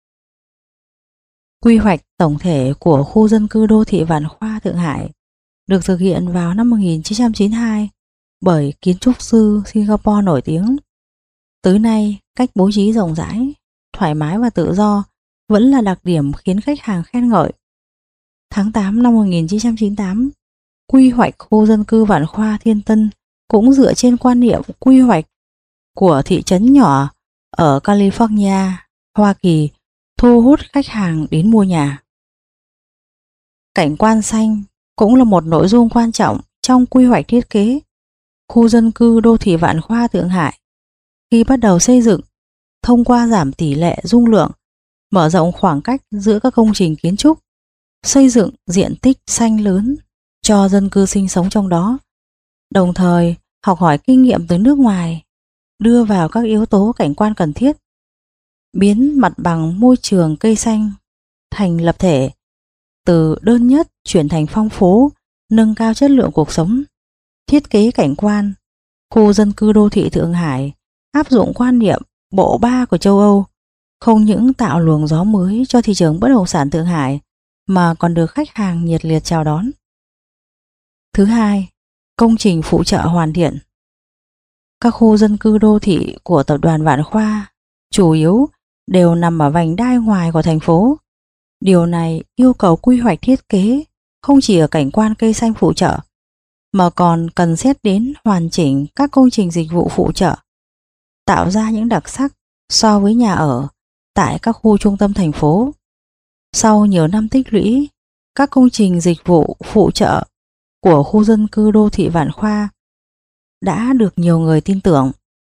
Quy hoạch tổng thể của khu dân cư đô thị Vạn Khoa Thượng Hải được thực hiện vào năm 1992 bởi kiến trúc sư Singapore nổi tiếng. Tới nay, cách bố trí rộng rãi, thoải mái và tự do vẫn là đặc điểm khiến khách hàng khen ngợi. Tháng 8 năm 1998, quy hoạch khu dân cư Vạn Khoa Thiên Tân cũng dựa trên quan niệm quy hoạch của thị trấn nhỏ ở California, Hoa Kỳ, thu hút khách hàng đến mua nhà. Cảnh quan xanh cũng là một nội dung quan trọng trong quy hoạch thiết kế. Khu dân cư đô thị Vạn Khoa Thượng Hải khi bắt đầu xây dựng, thông qua giảm tỷ lệ dung lượng, mở rộng khoảng cách giữa các công trình kiến trúc, xây dựng diện tích xanh lớn cho dân cư sinh sống trong đó, đồng thời học hỏi kinh nghiệm từ nước ngoài, đưa vào các yếu tố cảnh quan cần thiết, biến mặt bằng môi trường cây xanh thành lập thể, từ đơn nhất chuyển thành phong phú, nâng cao chất lượng cuộc sống. Thiết kế cảnh quan, khu dân cư đô thị Thượng Hải áp dụng quan niệm bộ ba của châu Âu, không những tạo luồng gió mới cho thị trường bất động sản Thượng Hải mà còn được khách hàng nhiệt liệt chào đón. Thứ hai, công trình phụ trợ hoàn thiện. Các khu dân cư đô thị của tập đoàn Vạn Khoa chủ yếu đều nằm ở vành đai ngoài của thành phố. Điều này yêu cầu quy hoạch thiết kế không chỉ ở cảnh quan cây xanh phụ trợ, mà còn cần xét đến hoàn chỉnh các công trình dịch vụ phụ trợ, tạo ra những đặc sắc so với nhà ở tại các khu trung tâm thành phố. Sau nhiều năm tích lũy, các công trình dịch vụ phụ trợ của khu dân cư đô thị Vạn Khoa đã được nhiều người tin tưởng.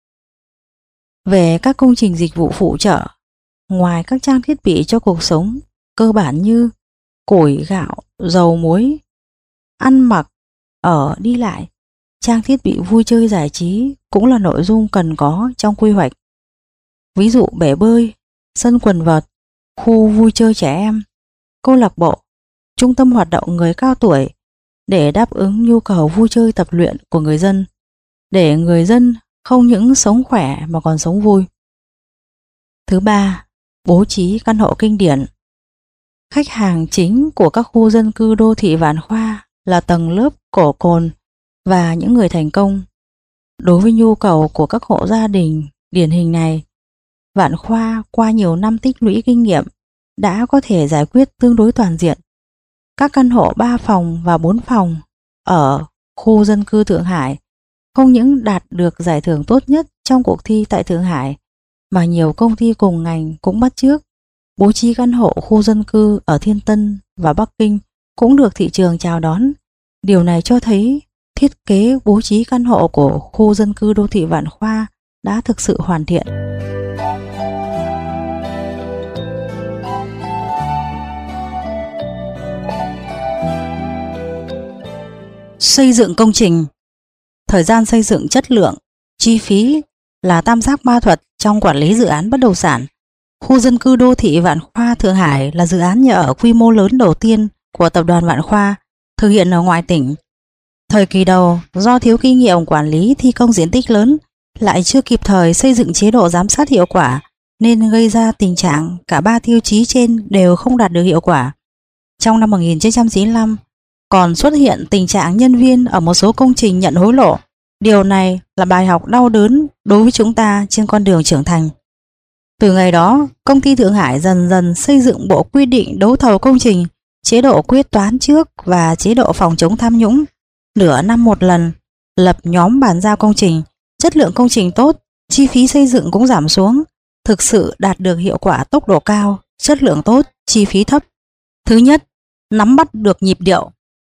Về các công trình dịch vụ phụ trợ, ngoài các trang thiết bị cho cuộc sống cơ bản như củi, gạo, dầu, muối, ăn mặc, ở, đi lại, trang thiết bị vui chơi giải trí cũng là nội dung cần có trong quy hoạch. Ví dụ bể bơi, sân quần vợt, khu vui chơi trẻ em, câu lạc bộ, trung tâm hoạt động người cao tuổi để đáp ứng nhu cầu vui chơi tập luyện của người dân, để người dân không những sống khỏe mà còn sống vui. Thứ ba, bố trí căn hộ kinh điển. Khách hàng chính của các khu dân cư đô thị Vạn Khoa là tầng lớp cổ cồn và những người thành công. Đối với nhu cầu của các hộ gia đình điển hình này, Vạn Khoa qua nhiều năm tích lũy kinh nghiệm đã có thể giải quyết tương đối toàn diện. Các căn hộ 3 phòng và 4 phòng ở khu dân cư Thượng Hải không những đạt được giải thưởng tốt nhất trong cuộc thi tại Thượng Hải, mà nhiều công ty cùng ngành cũng bắt chước. Bố trí căn hộ khu dân cư ở Thiên Tân và Bắc Kinh cũng được thị trường chào đón. Điều này cho thấy thiết kế bố trí căn hộ của khu dân cư đô thị Vạn Khoa đã thực sự hoàn thiện. Xây dựng công trình. Thời gian xây dựng, chất lượng, chi phí là tam giác ma thuật trong quản lý dự án bất động sản. Khu dân cư đô thị Vạn Khoa Thượng Hải là dự án nhà ở quy mô lớn đầu tiên của tập đoàn Vạn Khoa thực hiện ở ngoài tỉnh. Thời kỳ đầu, do thiếu kinh nghiệm quản lý thi công diện tích lớn, lại chưa kịp thời xây dựng chế độ giám sát hiệu quả, nên gây ra tình trạng cả ba tiêu chí trên đều không đạt được hiệu quả. Trong năm 1995, còn xuất hiện tình trạng nhân viên ở một số công trình nhận hối lộ. Điều này là bài học đau đớn đối với chúng ta trên con đường trưởng thành. Từ ngày đó, công ty Thượng Hải dần dần xây dựng bộ quy định đấu thầu công trình, chế độ quyết toán trước và chế độ phòng chống tham nhũng. Nửa năm một lần, lập nhóm bàn giao công trình, chất lượng công trình tốt, chi phí xây dựng cũng giảm xuống, thực sự đạt được hiệu quả tốc độ cao, chất lượng tốt, chi phí thấp. Thứ nhất, nắm bắt được nhịp điệu.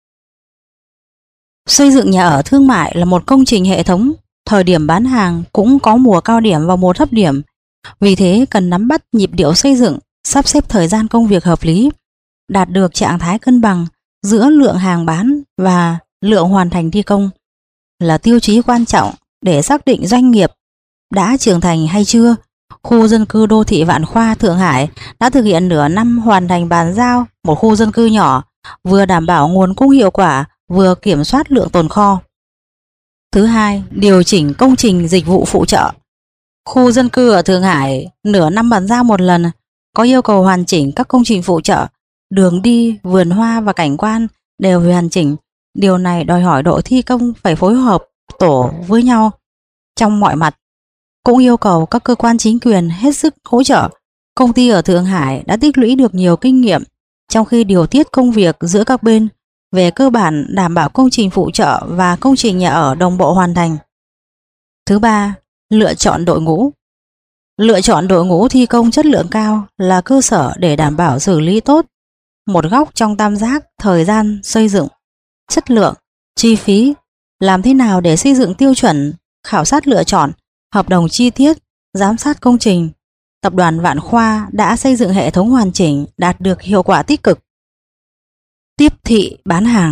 Xây dựng nhà ở thương mại là một công trình hệ thống, thời điểm bán hàng cũng có mùa cao điểm và mùa thấp điểm. Vì thế cần nắm bắt nhịp điệu xây dựng, sắp xếp thời gian công việc hợp lý, đạt được trạng thái cân bằng giữa lượng hàng bán và lượng hoàn thành thi công là tiêu chí quan trọng để xác định doanh nghiệp đã trưởng thành hay chưa. Khu dân cư đô thị Vạn Khoa Thượng Hải đã thực hiện nửa năm hoàn thành bàn giao một khu dân cư nhỏ, vừa đảm bảo nguồn cung hiệu quả, vừa kiểm soát lượng tồn kho. Thứ hai, điều chỉnh công trình dịch vụ phụ trợ. Khu dân cư ở Thượng Hải nửa năm bàn giao một lần, có yêu cầu hoàn chỉnh các công trình phụ trợ, đường đi, vườn hoa và cảnh quan đều phải hoàn chỉnh. Điều này đòi hỏi đội thi công phải phối hợp tổ với nhau trong mọi mặt. Cũng yêu cầu các cơ quan chính quyền hết sức hỗ trợ. Công ty ở Thượng Hải đã tích lũy được nhiều kinh nghiệm trong khi điều tiết công việc giữa các bên, về cơ bản đảm bảo công trình phụ trợ và công trình nhà ở đồng bộ hoàn thành. Thứ ba, lựa chọn đội ngũ. Lựa chọn đội ngũ thi công chất lượng cao là cơ sở để đảm bảo xử lý tốt một góc trong tam giác thời gian xây dựng, chất lượng, chi phí. Làm thế nào để xây dựng tiêu chuẩn, khảo sát lựa chọn, hợp đồng chi tiết, giám sát công trình. Tập đoàn Vạn Khoa đã xây dựng hệ thống hoàn chỉnh, đạt được hiệu quả tích cực. Tiếp thị bán hàng.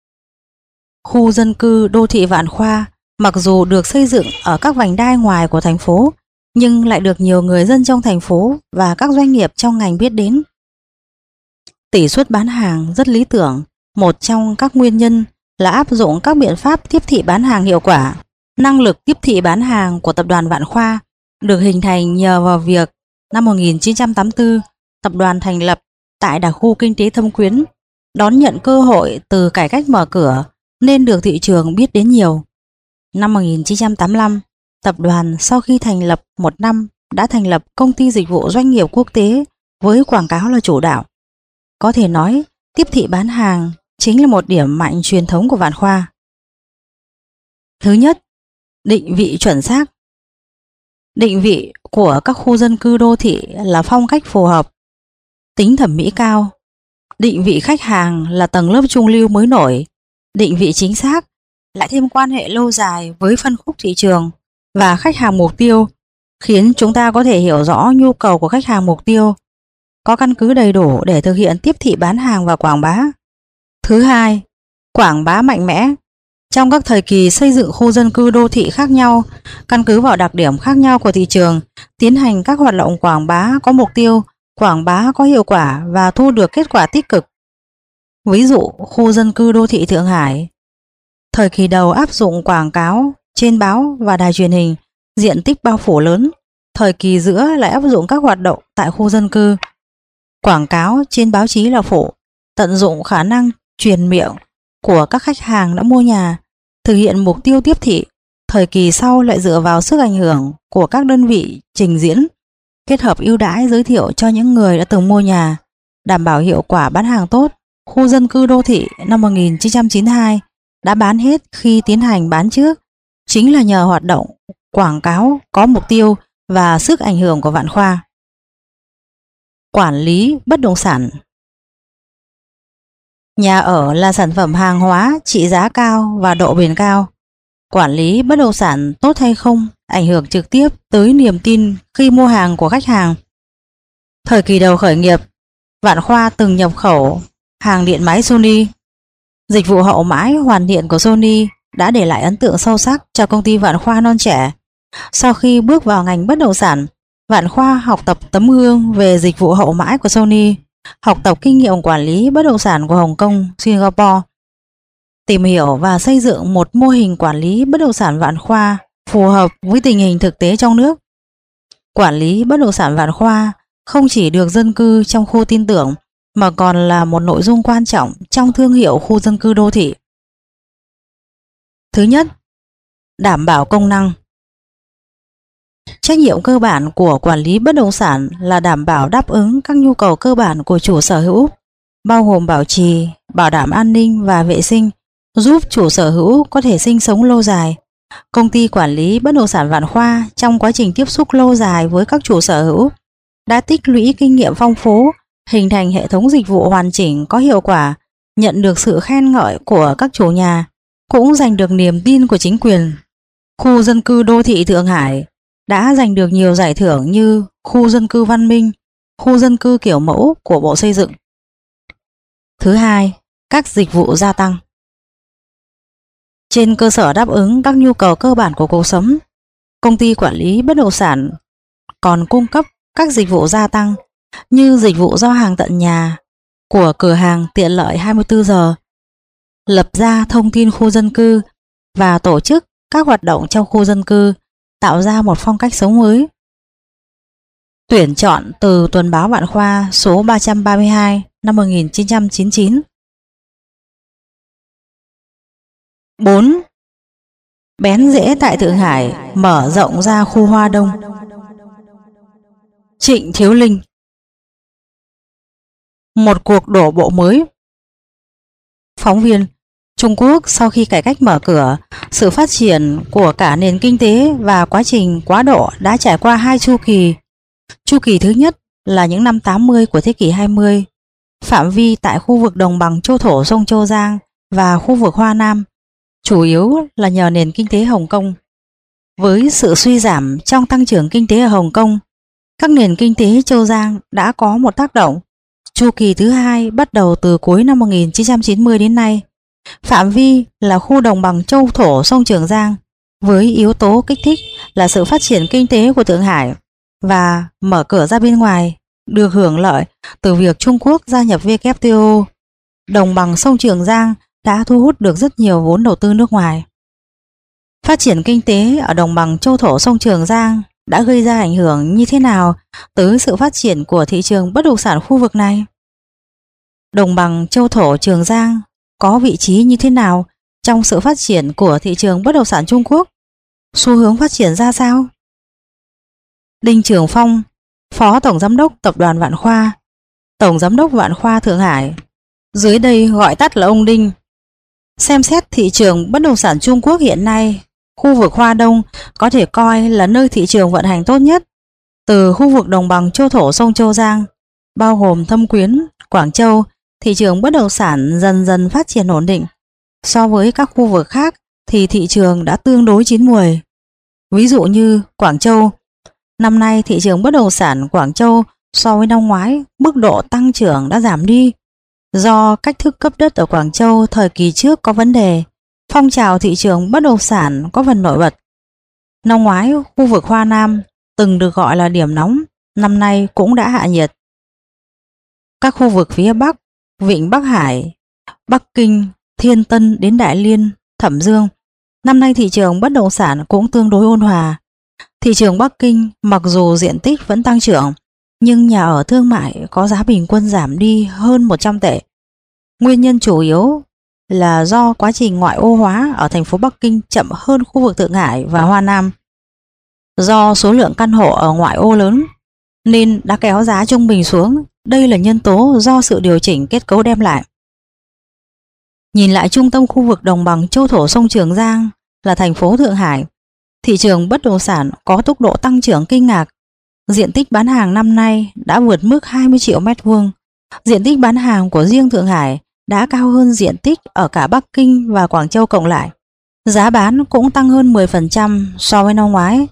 Khu dân cư đô thị Vạn Khoa mặc dù được xây dựng ở các vành đai ngoài của thành phố, nhưng lại được nhiều người dân trong thành phố và các doanh nghiệp trong ngành biết đến. Tỷ suất bán hàng rất lý tưởng. Một trong các nguyên nhân là áp dụng các biện pháp tiếp thị bán hàng hiệu quả. Năng lực tiếp thị bán hàng của tập đoàn Vạn Khoa được hình thành nhờ vào việc năm 1984 tập đoàn thành lập tại đặc khu kinh tế Thâm Quyến, đón nhận cơ hội từ cải cách mở cửa nên được thị trường biết đến nhiều. Năm 1985, tập đoàn sau khi thành lập một năm đã thành lập công ty dịch vụ doanh nghiệp quốc tế với quảng cáo là chủ đạo. Có thể nói, tiếp thị bán hàng chính là một điểm mạnh truyền thống của Vạn Khoa. Thứ nhất, định vị chuẩn xác. Định vị của các khu dân cư đô thị là phong cách phù hợp, tính thẩm mỹ cao. Định vị khách hàng là tầng lớp trung lưu mới nổi. Định vị chính xác lại thêm quan hệ lâu dài với phân khúc thị trường và khách hàng mục tiêu, khiến chúng ta có thể hiểu rõ nhu cầu của khách hàng mục tiêu, có căn cứ đầy đủ để thực hiện tiếp thị bán hàng và quảng bá. Thứ hai, quảng bá mạnh mẽ. Trong các thời kỳ xây dựng khu dân cư đô thị khác nhau, căn cứ vào đặc điểm khác nhau của thị trường, tiến hành các hoạt động quảng bá có mục tiêu, quảng bá có hiệu quả và thu được kết quả tích cực. Ví dụ, khu dân cư đô thị Thượng Hải, thời kỳ đầu áp dụng quảng cáo trên báo và đài truyền hình, diện tích bao phủ lớn. Thời kỳ giữa lại áp dụng các hoạt động tại khu dân cư. Quảng cáo trên báo chí là phụ, tận dụng khả năng truyền miệng của các khách hàng đã mua nhà, thực hiện mục tiêu tiếp thị. Thời kỳ sau lại dựa vào sức ảnh hưởng của các đơn vị trình diễn, kết hợp ưu đãi giới thiệu cho những người đã từng mua nhà, đảm bảo hiệu quả bán hàng tốt. Khu dân cư đô thị năm 1992 đã bán hết khi tiến hành bán trước, chính là nhờ hoạt động quảng cáo có mục tiêu và sức ảnh hưởng của Vạn Khoa. Quản lý bất động sản. Nhà ở là sản phẩm hàng hóa trị giá cao và độ bền cao. Quản lý bất động sản tốt hay không ảnh hưởng trực tiếp tới niềm tin khi mua hàng của khách hàng. Thời kỳ đầu khởi nghiệp, Vạn Khoa từng nhập khẩu hàng điện máy Sony. Dịch vụ hậu mãi hoàn thiện của Sony đã để lại ấn tượng sâu sắc cho công ty Vạn Khoa non trẻ. Sau khi bước vào ngành bất động sản, Vạn Khoa học tập tấm gương về dịch vụ hậu mãi của Sony, học tập kinh nghiệm quản lý bất động sản của Hồng Kông, Singapore. Tìm hiểu và xây dựng một mô hình quản lý bất động sản Vạn Khoa phù hợp với tình hình thực tế trong nước. Quản lý bất động sản Vạn Khoa không chỉ được dân cư trong khu tin tưởng mà còn là một nội dung quan trọng trong thương hiệu khu dân cư đô thị. Thứ nhất, đảm bảo công năng. Trách nhiệm cơ bản của quản lý bất động sản là đảm bảo đáp ứng các nhu cầu cơ bản của chủ sở hữu, bao gồm bảo trì, bảo đảm an ninh và vệ sinh, giúp chủ sở hữu có thể sinh sống lâu dài. Công ty quản lý bất động sản Vạn Khoa trong quá trình tiếp xúc lâu dài với các chủ sở hữu đã tích lũy kinh nghiệm phong phú, hình thành hệ thống dịch vụ hoàn chỉnh có hiệu quả, nhận được sự khen ngợi của các chủ nhà, cũng giành được niềm tin của chính quyền. Khu dân cư đô thị Thượng Hải đã giành được nhiều giải thưởng như khu dân cư văn minh, khu dân cư kiểu mẫu của Bộ Xây dựng. Thứ hai, các dịch vụ gia tăng. Trên cơ sở đáp ứng các nhu cầu cơ bản của cuộc sống, công ty quản lý bất động sản còn cung cấp các dịch vụ gia tăng như dịch vụ giao hàng tận nhà của cửa hàng tiện lợi 24 giờ, lập ra thông tin khu dân cư và tổ chức các hoạt động trong khu dân cư, tạo ra một phong cách sống mới. Tuyển chọn từ Tuần báo Vạn Khoa số 332 năm 1999. 4. Bén rễ tại Thượng Hải mở rộng ra khu Hoa Đông. Trịnh Thiếu Linh. Một cuộc đổ bộ mới. Phóng viên, Trung Quốc sau khi cải cách mở cửa, sự phát triển của cả nền kinh tế và quá trình quá độ đã trải qua hai chu kỳ. Chu kỳ thứ nhất là những năm 80 của thế kỷ 20, phạm vi tại khu vực đồng bằng Châu Thổ sông Châu Giang và khu vực Hoa Nam, chủ yếu là nhờ nền kinh tế Hồng Kông. Với sự suy giảm trong tăng trưởng kinh tế ở Hồng Kông, các nền kinh tế Châu Giang đã có một tác động. Chu kỳ thứ hai bắt đầu từ cuối năm 1990 đến nay. Phạm vi là khu đồng bằng Châu Thổ sông Trường Giang, với yếu tố kích thích là sự phát triển kinh tế của Thượng Hải và mở cửa ra bên ngoài, được hưởng lợi từ việc Trung Quốc gia nhập WTO. Đồng bằng sông Trường Giang đã thu hút được rất nhiều vốn đầu tư nước ngoài. Phát triển kinh tế ở đồng bằng Châu Thổ sông Trường Giang đã gây ra ảnh hưởng như thế nào tới sự phát triển của thị trường bất động sản khu vực này? Đồng bằng Châu Thổ Trường Giang có vị trí như thế nào trong sự phát triển của thị trường bất động sản Trung Quốc? Xu hướng phát triển ra sao? Đinh Trường Phong, Phó Tổng Giám đốc Tập đoàn Vạn Khoa, Tổng Giám đốc Vạn Khoa Thượng Hải, dưới đây gọi tắt là ông Đinh, xem xét thị trường bất động sản Trung Quốc hiện nay, khu vực Hoa Đông có thể coi là nơi thị trường vận hành tốt nhất. Từ khu vực đồng bằng Châu Thổ sông Châu Giang, bao gồm Thâm Quyến, Quảng Châu, thị trường bất động sản dần dần phát triển ổn định. So với các khu vực khác thì thị trường đã tương đối chín muồi. Ví dụ như Quảng Châu, năm nay thị trường bất động sản Quảng Châu so với năm ngoái mức độ tăng trưởng đã giảm đi. Do cách thức cấp đất ở Quảng Châu thời kỳ trước có vấn đề, phong trào thị trường bất động sản có phần nổi bật. Năm ngoái, khu vực Hoa Nam từng được gọi là điểm nóng, năm nay cũng đã hạ nhiệt. Các khu vực phía Bắc, Vịnh Bắc Hải, Bắc Kinh, Thiên Tân đến Đại Liên, Thẩm Dương, năm nay thị trường bất động sản cũng tương đối ôn hòa. Thị trường Bắc Kinh mặc dù diện tích vẫn tăng trưởng, nhưng nhà ở thương mại có giá bình quân giảm đi hơn 100 tệ. Nguyên nhân chủ yếu là do quá trình ngoại ô hóa ở thành phố Bắc Kinh chậm hơn khu vực Thượng Hải và Hoa Nam. Do số lượng căn hộ ở ngoại ô lớn nên đã kéo giá trung bình xuống. Đây là nhân tố do sự điều chỉnh kết cấu đem lại. Nhìn lại trung tâm khu vực đồng bằng Châu Thổ sông Trường Giang là thành phố Thượng Hải, thị trường bất động sản có tốc độ tăng trưởng kinh ngạc. Diện tích bán hàng năm nay đã vượt mức 20 triệu mét vuông. Diện tích bán hàng của riêng Thượng Hải đã cao hơn diện tích ở cả Bắc Kinh và Quảng Châu cộng lại. Giá bán cũng tăng hơn 10% so với năm ngoái.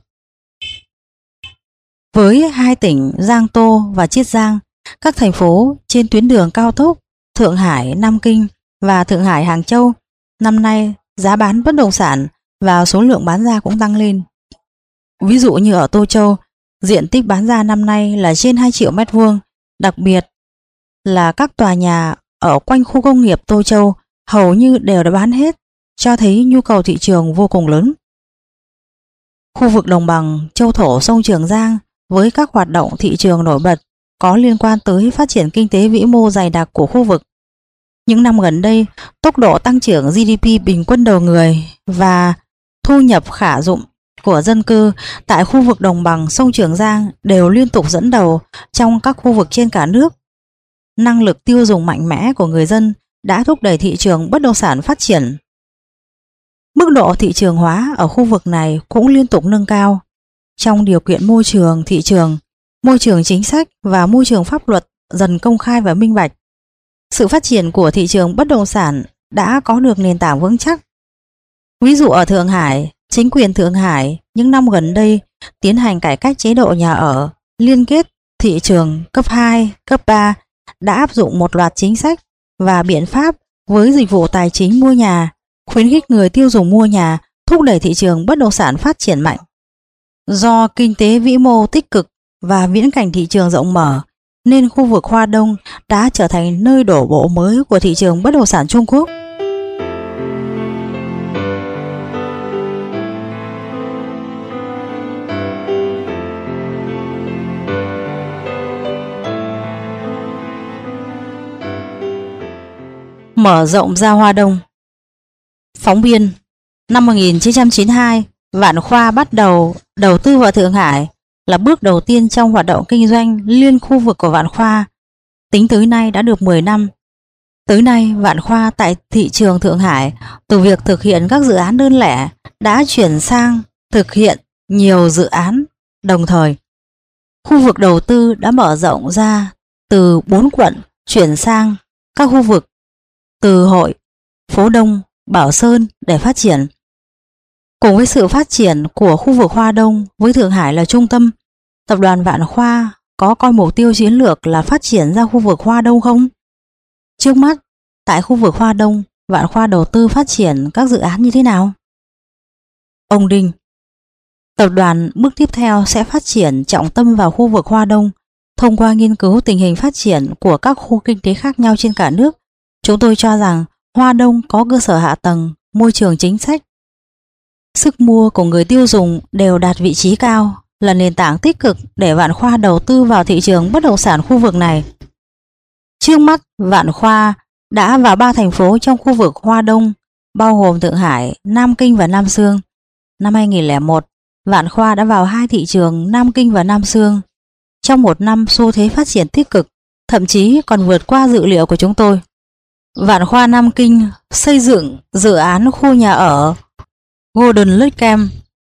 Với hai tỉnh Giang Tô và Chiết Giang, các thành phố trên tuyến đường cao tốc Thượng Hải Nam Kinh và Thượng Hải Hàng Châu, năm nay giá bán bất động sản và số lượng bán ra cũng tăng lên. Ví dụ như ở Tô Châu, diện tích bán ra năm nay là trên 2 triệu mét vuông, đặc biệt là các tòa nhà ở quanh khu công nghiệp Tô Châu hầu như đều đã bán hết, cho thấy nhu cầu thị trường vô cùng lớn. Khu vực đồng bằng châu thổ sông Trường Giang với các hoạt động thị trường nổi bật có liên quan tới phát triển kinh tế vĩ mô dày đặc của khu vực. Những năm gần đây, tốc độ tăng trưởng GDP bình quân đầu người và thu nhập khả dụng của dân cư tại khu vực đồng bằng sông Trường Giang đều liên tục dẫn đầu trong các khu vực trên cả nước. Năng lực tiêu dùng mạnh mẽ của người dân đã thúc đẩy thị trường bất động sản phát triển. Mức độ thị trường hóa ở khu vực này cũng liên tục nâng cao. Trong điều kiện môi trường thị trường, môi trường chính sách và môi trường pháp luật dần công khai và minh bạch, sự phát triển của thị trường bất động sản đã có được nền tảng vững chắc. Ví dụ ở Thượng Hải, chính quyền Thượng Hải những năm gần đây tiến hành cải cách chế độ nhà ở, liên kết thị trường cấp 2, cấp 3, đã áp dụng một loạt chính sách và biện pháp với dịch vụ tài chính mua nhà, khuyến khích người tiêu dùng mua nhà, thúc đẩy thị trường bất động sản phát triển mạnh. Do kinh tế vĩ mô tích cực và viễn cảnh thị trường rộng mở, nên khu vực Hoa Đông đã trở thành nơi đổ bộ mới của thị trường bất động sản Trung Quốc. Mở rộng ra Hoa Đông. Phóng viên: Năm 1992, Vạn Khoa bắt đầu đầu tư vào Thượng Hải là bước đầu tiên trong hoạt động kinh doanh liên khu vực của Vạn Khoa. Tính tới nay đã được 10 năm. Tới nay, Vạn Khoa tại thị trường Thượng Hải từ việc thực hiện các dự án đơn lẻ đã chuyển sang thực hiện nhiều dự án đồng thời. Khu vực đầu tư đã mở rộng ra từ 4 quận chuyển sang các khu vực Từ Hội, Phố Đông, Bảo Sơn để phát triển. Cùng với sự phát triển của khu vực Hoa Đông với Thượng Hải là trung tâm, tập đoàn Vạn Khoa có coi mục tiêu chiến lược là phát triển ra khu vực Hoa Đông không? Trước mắt, tại khu vực Hoa Đông, Vạn Khoa đầu tư phát triển các dự án như thế nào? Ông Đinh: Tập đoàn bước tiếp theo sẽ phát triển trọng tâm vào khu vực Hoa Đông thông qua nghiên cứu tình hình phát triển của các khu kinh tế khác nhau trên cả nước. Chúng tôi cho rằng Hoa Đông có cơ sở hạ tầng, môi trường chính sách, sức mua của người tiêu dùng đều đạt vị trí cao, là nền tảng tích cực để Vạn Khoa đầu tư vào thị trường bất động sản khu vực này. Trước mắt, Vạn Khoa đã vào 3 thành phố trong khu vực Hoa Đông, bao gồm Thượng Hải, Nam Kinh và Nam Xương. Năm 2001, Vạn Khoa đã vào 2 thị trường Nam Kinh và Nam Xương. Trong một năm xu thế phát triển tích cực, thậm chí còn vượt qua dự liệu của chúng tôi. Vạn Khoa Nam Kinh xây dựng dự án khu nhà ở Golden Lake Camp.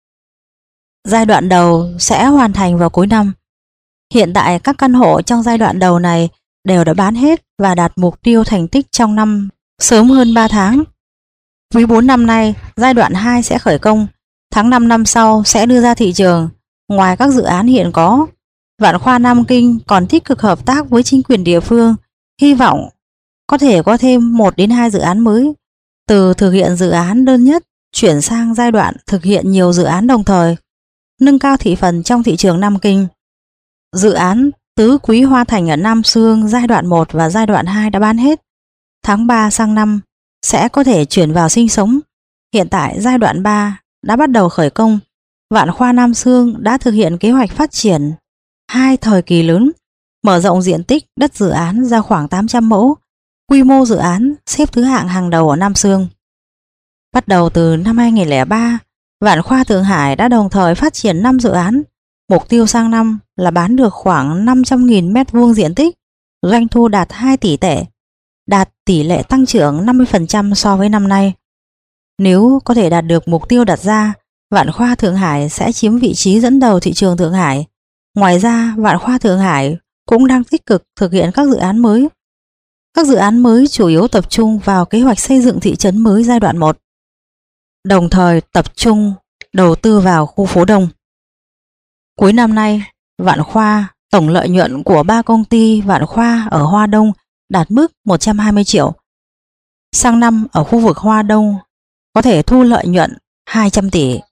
Giai đoạn đầu sẽ hoàn thành vào cuối năm. Hiện tại các căn hộ trong giai đoạn đầu này đều đã bán hết và đạt mục tiêu thành tích trong năm sớm hơn 3 tháng. Quý 4 năm nay, giai đoạn 2 sẽ khởi công, tháng 5 năm sau sẽ đưa ra thị trường. Ngoài các dự án hiện có, Vạn Khoa Nam Kinh còn tích cực hợp tác với chính quyền địa phương, hy vọng có thể có thêm 1 đến 2 dự án mới, từ thực hiện dự án đơn nhất chuyển sang giai đoạn thực hiện nhiều dự án đồng thời, nâng cao thị phần trong thị trường Nam Kinh. Dự án Tứ Quý Hoa Thành ở Nam Xương giai đoạn 1 và giai đoạn 2 đã bán hết. Tháng 3 sang năm sẽ có thể chuyển vào sinh sống. Hiện tại giai đoạn 3 đã bắt đầu khởi công. Vạn Khoa Nam Xương đã thực hiện kế hoạch phát triển 2 thời kỳ lớn, mở rộng diện tích đất dự án ra khoảng 800 mẫu. Quy mô dự án xếp thứ hạng hàng đầu ở Nam Xương. Bắt đầu từ năm 2003, Vạn Khoa Thượng Hải đã đồng thời phát triển 5 dự án. Mục tiêu sang năm là bán được khoảng 500.000 m2 diện tích, doanh thu đạt 2 tỷ tệ, đạt tỷ lệ tăng trưởng 50% so với năm nay. Nếu có thể đạt được mục tiêu đặt ra, Vạn Khoa Thượng Hải sẽ chiếm vị trí dẫn đầu thị trường Thượng Hải. Ngoài ra, Vạn Khoa Thượng Hải cũng đang tích cực thực hiện các dự án mới. Các dự án mới chủ yếu tập trung vào kế hoạch xây dựng thị trấn mới giai đoạn 1, đồng thời tập trung đầu tư vào khu phố Đông. Cuối năm nay, Vạn Khoa tổng lợi nhuận của 3 công ty Vạn Khoa ở Hoa Đông đạt mức 120 triệu. Sang năm ở khu vực Hoa Đông có thể thu lợi nhuận 200 tỷ.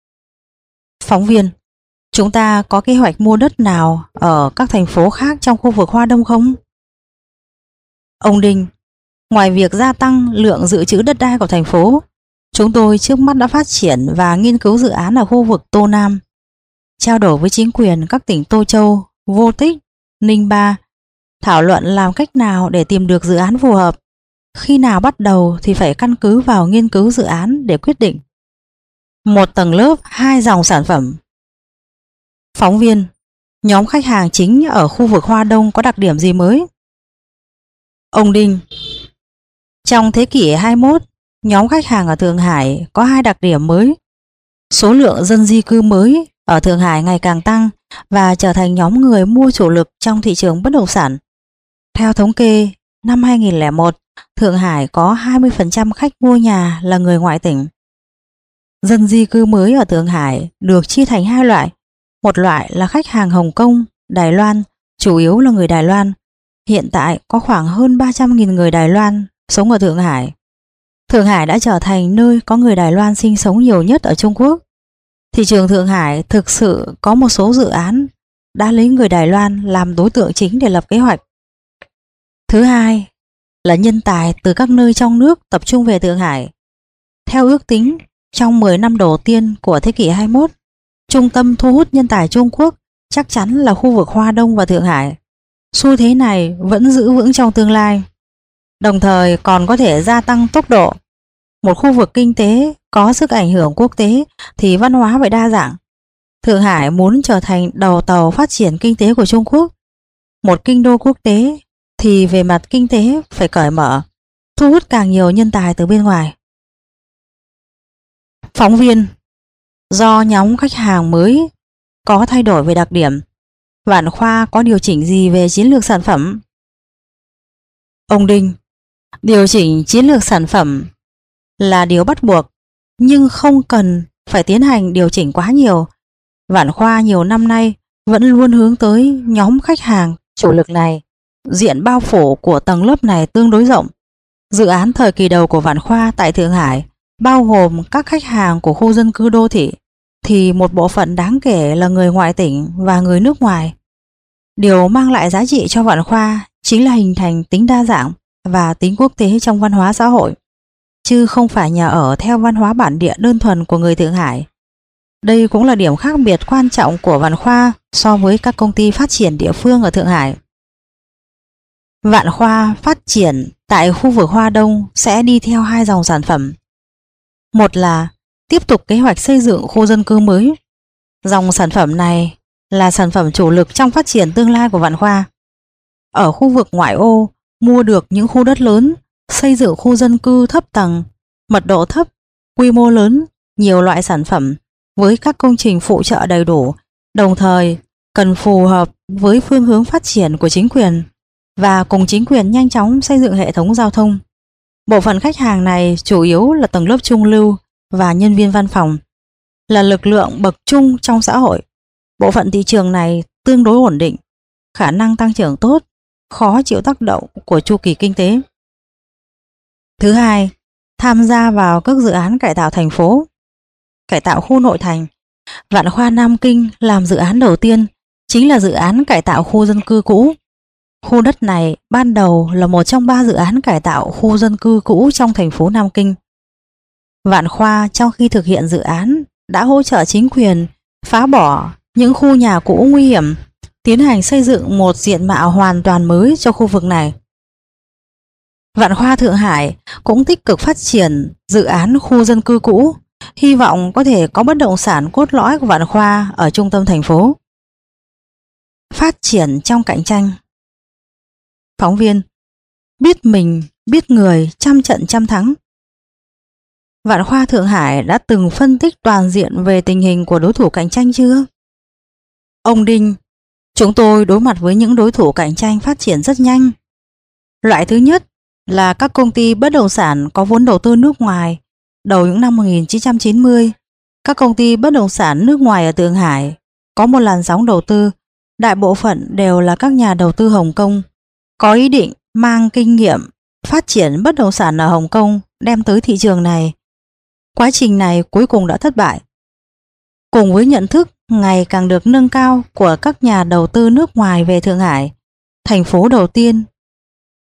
Phóng viên: Chúng ta có kế hoạch mua đất nào ở các thành phố khác trong khu vực Hoa Đông không? Ông Đinh: Ngoài việc gia tăng lượng dự trữ đất đai của thành phố, chúng tôi trước mắt đã phát triển và nghiên cứu dự án ở khu vực Tô Nam, trao đổi với chính quyền các tỉnh Tô Châu, Vô Tích, Ninh Ba, thảo luận làm cách nào để tìm được dự án phù hợp. Khi nào bắt đầu thì phải căn cứ vào nghiên cứu dự án để quyết định. Một tầng lớp, hai dòng sản phẩm. Phóng viên: nhóm khách hàng chính ở khu vực Hoa Đông có đặc điểm gì mới? Ông Đinh: trong thế kỷ 21, nhóm khách hàng ở Thượng Hải có hai đặc điểm mới. Số lượng dân di cư mới ở Thượng Hải ngày càng tăng và trở thành nhóm người mua chủ lực trong thị trường bất động sản. Theo thống kê, năm 2001, Thượng Hải có 20% khách mua nhà là người ngoại tỉnh. Dân di cư mới ở Thượng Hải được chia thành hai loại. Một loại là khách hàng Hồng Kông, Đài Loan, chủ yếu là người Đài Loan. Hiện tại có khoảng hơn 300.000 người Đài Loan sống ở Thượng Hải. Thượng Hải đã trở thành nơi có người Đài Loan sinh sống nhiều nhất ở Trung Quốc. Thị trường Thượng Hải thực sự có một số dự án đã lấy người Đài Loan làm đối tượng chính để lập kế hoạch. Thứ hai là nhân tài từ các nơi trong nước tập trung về Thượng Hải. Theo ước tính, trong 10 năm đầu tiên của thế kỷ 21, trung tâm thu hút nhân tài Trung Quốc chắc chắn là khu vực Hoa Đông và Thượng Hải. Xu thế này vẫn giữ vững trong tương lai, đồng thời còn có thể gia tăng tốc độ. Một khu vực kinh tế có sức ảnh hưởng quốc tế thì văn hóa phải đa dạng. Thượng Hải muốn trở thành đầu tàu phát triển kinh tế của Trung Quốc. Một kinh đô quốc tế thì về mặt kinh tế phải cởi mở, thu hút càng nhiều nhân tài từ bên ngoài. Phóng viên: do nhóm khách hàng mới có thay đổi về đặc điểm, Vạn Khoa có điều chỉnh gì về chiến lược sản phẩm? Ông Đinh: điều chỉnh chiến lược sản phẩm là điều bắt buộc, nhưng không cần phải tiến hành điều chỉnh quá nhiều. Vạn Khoa nhiều năm nay vẫn luôn hướng tới nhóm khách hàng chủ lực này. Diện bao phủ của tầng lớp này tương đối rộng. Dự án thời kỳ đầu của Vạn Khoa tại Thượng Hải bao gồm các khách hàng của khu dân cư đô thị, thì một bộ phận đáng kể là người ngoại tỉnh và người nước ngoài. Điều mang lại giá trị cho Vạn Khoa chính là hình thành tính đa dạng và tính quốc tế trong văn hóa xã hội, chứ không phải nhà ở theo văn hóa bản địa đơn thuần của người Thượng Hải. Đây cũng là điểm khác biệt quan trọng của Vạn Khoa so với các công ty phát triển địa phương ở Thượng Hải. Vạn Khoa phát triển tại khu vực Hoa Đông sẽ đi theo hai dòng sản phẩm. Một là tiếp tục kế hoạch xây dựng khu dân cư mới. Dòng sản phẩm này là sản phẩm chủ lực trong phát triển tương lai của Vạn Khoa. Ở khu vực ngoại ô, mua được những khu đất lớn, xây dựng khu dân cư thấp tầng, mật độ thấp, quy mô lớn, nhiều loại sản phẩm với các công trình phụ trợ đầy đủ, đồng thời cần phù hợp với phương hướng phát triển của chính quyền và cùng chính quyền nhanh chóng xây dựng hệ thống giao thông. Bộ phận khách hàng này chủ yếu là tầng lớp trung lưu và nhân viên văn phòng, là lực lượng bậc trung trong xã hội. Bộ phận thị trường này tương đối ổn định, khả năng tăng trưởng tốt, khó chịu tác động của chu kỳ kinh tế. Thứ hai, tham gia vào các dự án cải tạo thành phố, cải tạo khu nội thành. Vạn Khoa Nam Kinh làm dự án đầu tiên chính là dự án cải tạo khu dân cư cũ. Khu đất này ban đầu là một trong 3 dự án cải tạo khu dân cư cũ trong thành phố Nam Kinh. Vạn Khoa trong khi thực hiện dự án đã hỗ trợ chính quyền phá bỏ những khu nhà cũ nguy hiểm, tiến hành xây dựng một diện mạo hoàn toàn mới cho khu vực này. Vạn Khoa Thượng Hải cũng tích cực phát triển dự án khu dân cư cũ, hy vọng có thể có bất động sản cốt lõi của Vạn Khoa ở trung tâm thành phố. Phát triển trong cạnh tranh. Phóng viên: biết mình, biết người, trăm trận trăm thắng. Vạn Khoa Thượng Hải đã từng phân tích toàn diện về tình hình của đối thủ cạnh tranh chưa? Ông Đinh: chúng tôi đối mặt với những đối thủ cạnh tranh phát triển rất nhanh. Loại thứ nhất là các công ty bất động sản có vốn đầu tư nước ngoài. Đầu những năm 1990, các công ty bất động sản nước ngoài ở Thượng Hải có một làn sóng đầu tư, đại bộ phận đều là các nhà đầu tư Hồng Kông, có ý định mang kinh nghiệm phát triển bất động sản ở Hồng Kông đem tới thị trường này. Quá trình này cuối cùng đã thất bại. Cùng với nhận thức ngày càng được nâng cao của các nhà đầu tư nước ngoài về Thượng Hải, thành phố đầu tiên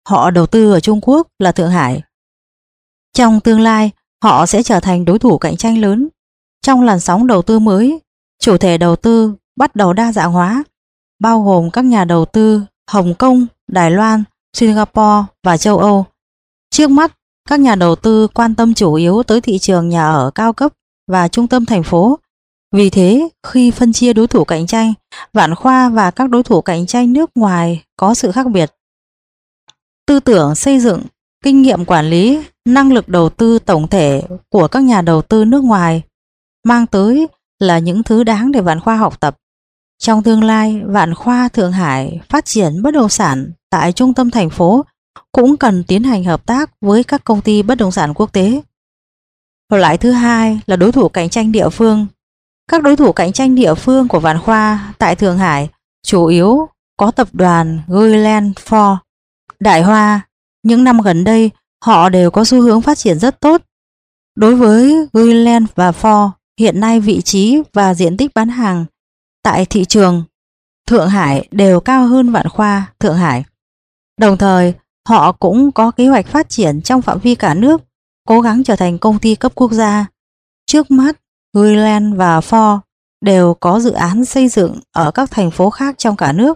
họ đầu tư ở Trung Quốc là Thượng Hải. Trong tương lai, họ sẽ trở thành đối thủ cạnh tranh lớn. Trong làn sóng đầu tư mới, chủ thể đầu tư bắt đầu đa dạng hóa, bao gồm các nhà đầu tư Hồng Kông, Đài Loan, Singapore và châu Âu. Trước mắt, các nhà đầu tư quan tâm chủ yếu tới thị trường nhà ở cao cấp và trung tâm thành phố. Vì thế, khi phân chia đối thủ cạnh tranh, Vạn Khoa và các đối thủ cạnh tranh nước ngoài có sự khác biệt. Tư tưởng xây dựng, kinh nghiệm quản lý, năng lực đầu tư tổng thể của các nhà đầu tư nước ngoài mang tới là những thứ đáng để Vạn Khoa học tập. Trong tương lai, Vạn Khoa Thượng Hải phát triển bất động sản tại trung tâm thành phố cũng cần tiến hành hợp tác với các công ty bất động sản quốc tế. Loại thứ hai là đối thủ cạnh tranh địa phương. Các đối thủ cạnh tranh địa phương của Vạn Khoa tại Thượng Hải chủ yếu có tập đoàn Guiland Ford, Đại Hoa. Những năm gần đây, họ đều có xu hướng phát triển rất tốt. Đối với Guiland và Ford, hiện nay vị trí và diện tích bán hàng tại thị trường Thượng Hải đều cao hơn Vạn Khoa Thượng Hải. Đồng thời, họ cũng có kế hoạch phát triển trong phạm vi cả nước, cố gắng trở thành công ty cấp quốc gia. Trước mắt, Guiland và Ford đều có dự án xây dựng ở các thành phố khác trong cả nước.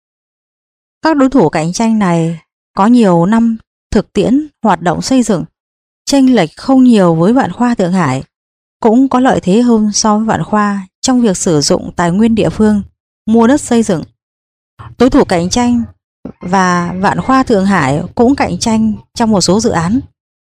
Các đối thủ cạnh tranh này có nhiều năm thực tiễn hoạt động xây dựng, chênh lệch không nhiều với Vạn Khoa Thượng Hải, cũng có lợi thế hơn so với Vạn Khoa trong việc sử dụng tài nguyên địa phương, mua đất xây dựng. Đối thủ cạnh tranh và Vạn Khoa Thượng Hải cũng cạnh tranh trong một số dự án.